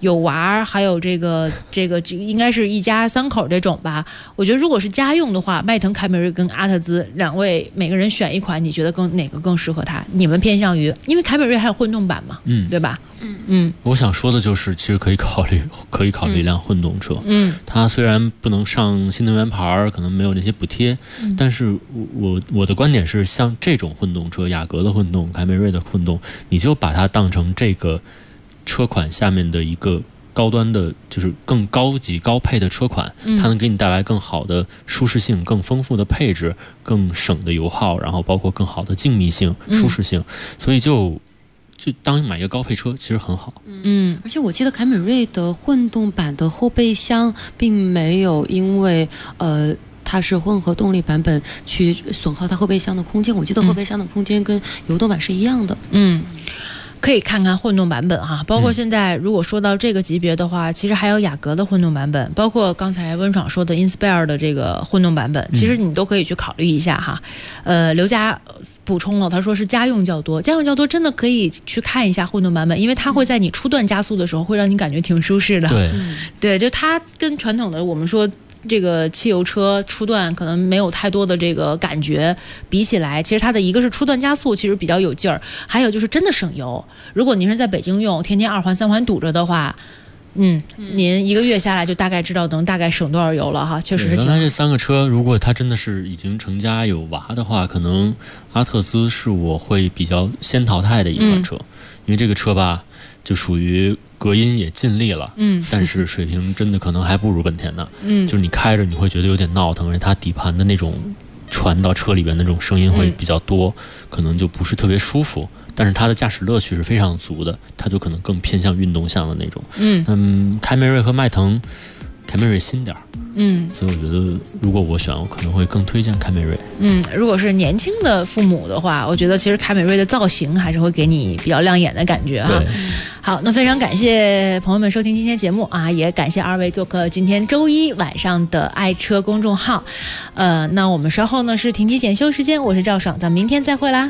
有娃，还有这个应该是一家3口这种吧。我觉得如果是家用的话，迈腾、凯美瑞跟阿特兹两位每个人选一款，你觉得哪个更适合他？你们偏向于，因为凯美瑞还有混动版嘛，对吧？ 我想说的就是，其实可以考虑一辆混动车。它虽然不能上新能源牌，可能没有那些补贴，但是我的观点是，像这种混动车，雅阁的混动、凯美瑞的混动，你就把它当成这个车款下面的一个高端的，就是更高级高配的车款，它能给你带来更好的舒适性、更丰富的配置、更省的油耗，然后包括更好的静谧性、舒适性，所以就当买一个高配车其实很好。 而且我记得凯美瑞的混动版的后备箱并没有因为它是混合动力版本去损耗它后备箱的空间，我记得后备箱的空间跟油动版是一样的。 可以看看混动版本哈，包括现在如果说到这个级别的话，其实还有雅阁的混动版本，包括刚才温爽说的 Inspire 的这个混动版本，其实你都可以去考虑一下哈。刘佳补充了，他说是家用较多，真的可以去看一下混动版本，因为它会在你初段加速的时候会让你感觉挺舒适的。对，就它跟传统的我们说这个汽油车初段可能没有太多的这个感觉，比起来，其实它的一个是初段加速其实比较有劲儿，还有就是真的省油。如果您是在北京用，天天2环3环堵着的话，您一个月下来就大概知道能大概省多少油了哈，确实是挺好。 原来这3个车，如果它真的是已经成家有娃的话，可能阿特兹是我会比较先淘汰的一款车，因为这个车吧，就属于隔音也尽力了，但是水平真的可能还不如本田呢。就是你开着你会觉得有点闹腾，而且它底盘的那种传到车里边的那种声音会比较多，可能就不是特别舒服。但是它的驾驶乐趣是非常足的，它就可能更偏向运动向的那种。凯美瑞和迈腾，凯美瑞新点儿。所以我觉得如果我选，我可能会更推荐凯美瑞。 如果是年轻的父母的话，我觉得其实凯美瑞的造型还是会给你比较亮眼的感觉哈。好，那非常感谢朋友们收听今天节目啊，也感谢2位做客今天周一晚上的爱车公众号。那我们稍后呢是停机检修时间，我是赵爽，咱们明天再会啦。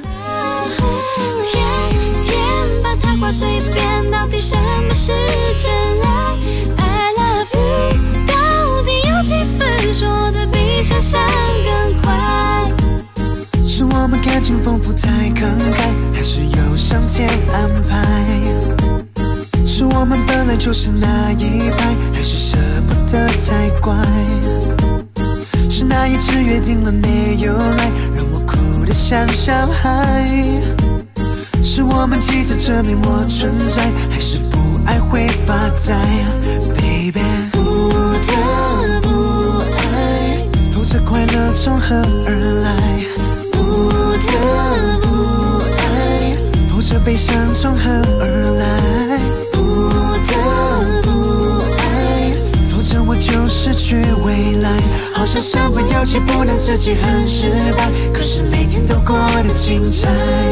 挂嘴边，到底什么是真爱 ？I love you， 到底有几分说的比想象更快？ 是我们感情丰富太慷慨，还是有上天安排？是我们本来就是那一派，还是舍不得太乖？是那一次约定了没有来，让我哭得像小孩？是我们急着证明我存在，还是不爱会发呆 ？Baby， 不得不爱，否则快乐从何而来？不得不爱，否则悲伤从何而来？不得不爱，否则我就失去未来。好像身不由己，不能自己很失败，可是每天都过得精彩。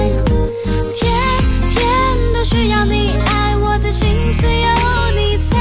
需要你爱，我的心思有你猜。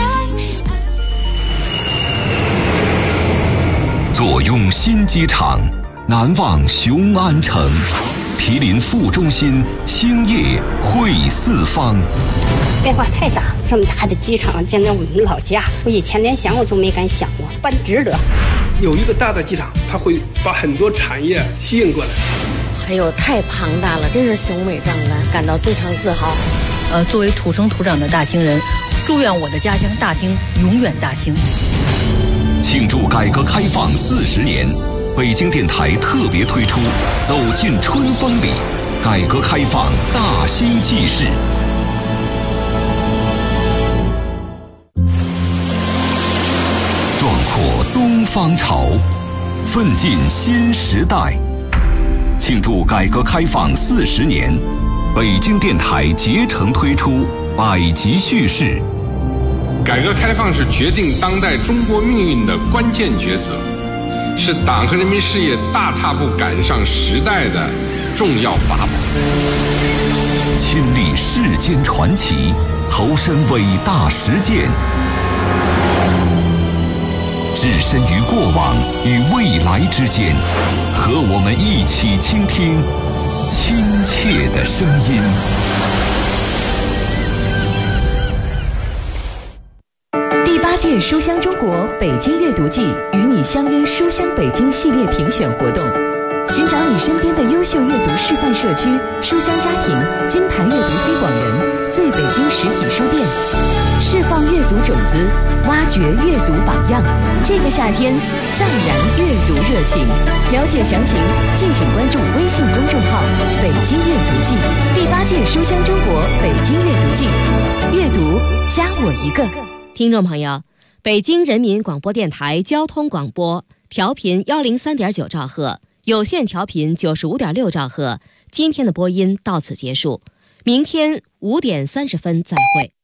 坐拥新机场，难忘雄安城，毗邻副中心，兴业汇四方。 变化太大了，这么大的机场，见到我们老家，我以前连想我都没敢想过，办值得。 有一个大的机场，它会把很多产业吸引过来。 还有太庞大了，真是雄伟壮观，感到非常自豪。作为土生土长的大兴人，祝愿我的家乡大兴永远大兴。 庆祝改革开放40年，北京电台特别推出《走进春风里》，改革开放大兴纪事。壮阔东方潮，奋进新时代。庆祝改革开放40年，北京电台竭诚推出100集叙事。 改革开放是决定当代中国命运的关键抉择，是党和人民事业大踏步赶上时代的重要法宝。 亲历世间传奇，投身伟大实践，置身于过往与未来之间，和我们一起倾听亲切的声音。 8届书香中国北京阅读季与你相约书香北京系列评选活动，寻找你身边的优秀阅读示范社区、书香家庭、金牌阅读推广人、最北京实体书店，释放阅读种子，挖掘阅读榜样。这个夏天，再燃阅读热情。了解详情，敬请关注微信公众号“北京阅读季”。第8届书香中国北京阅读季，阅读加我一个。 听众朋友，北京人民广播电台交通广播调频103.9兆赫，有线调频95.6兆赫。今天的播音到此结束，明天5点30分再会。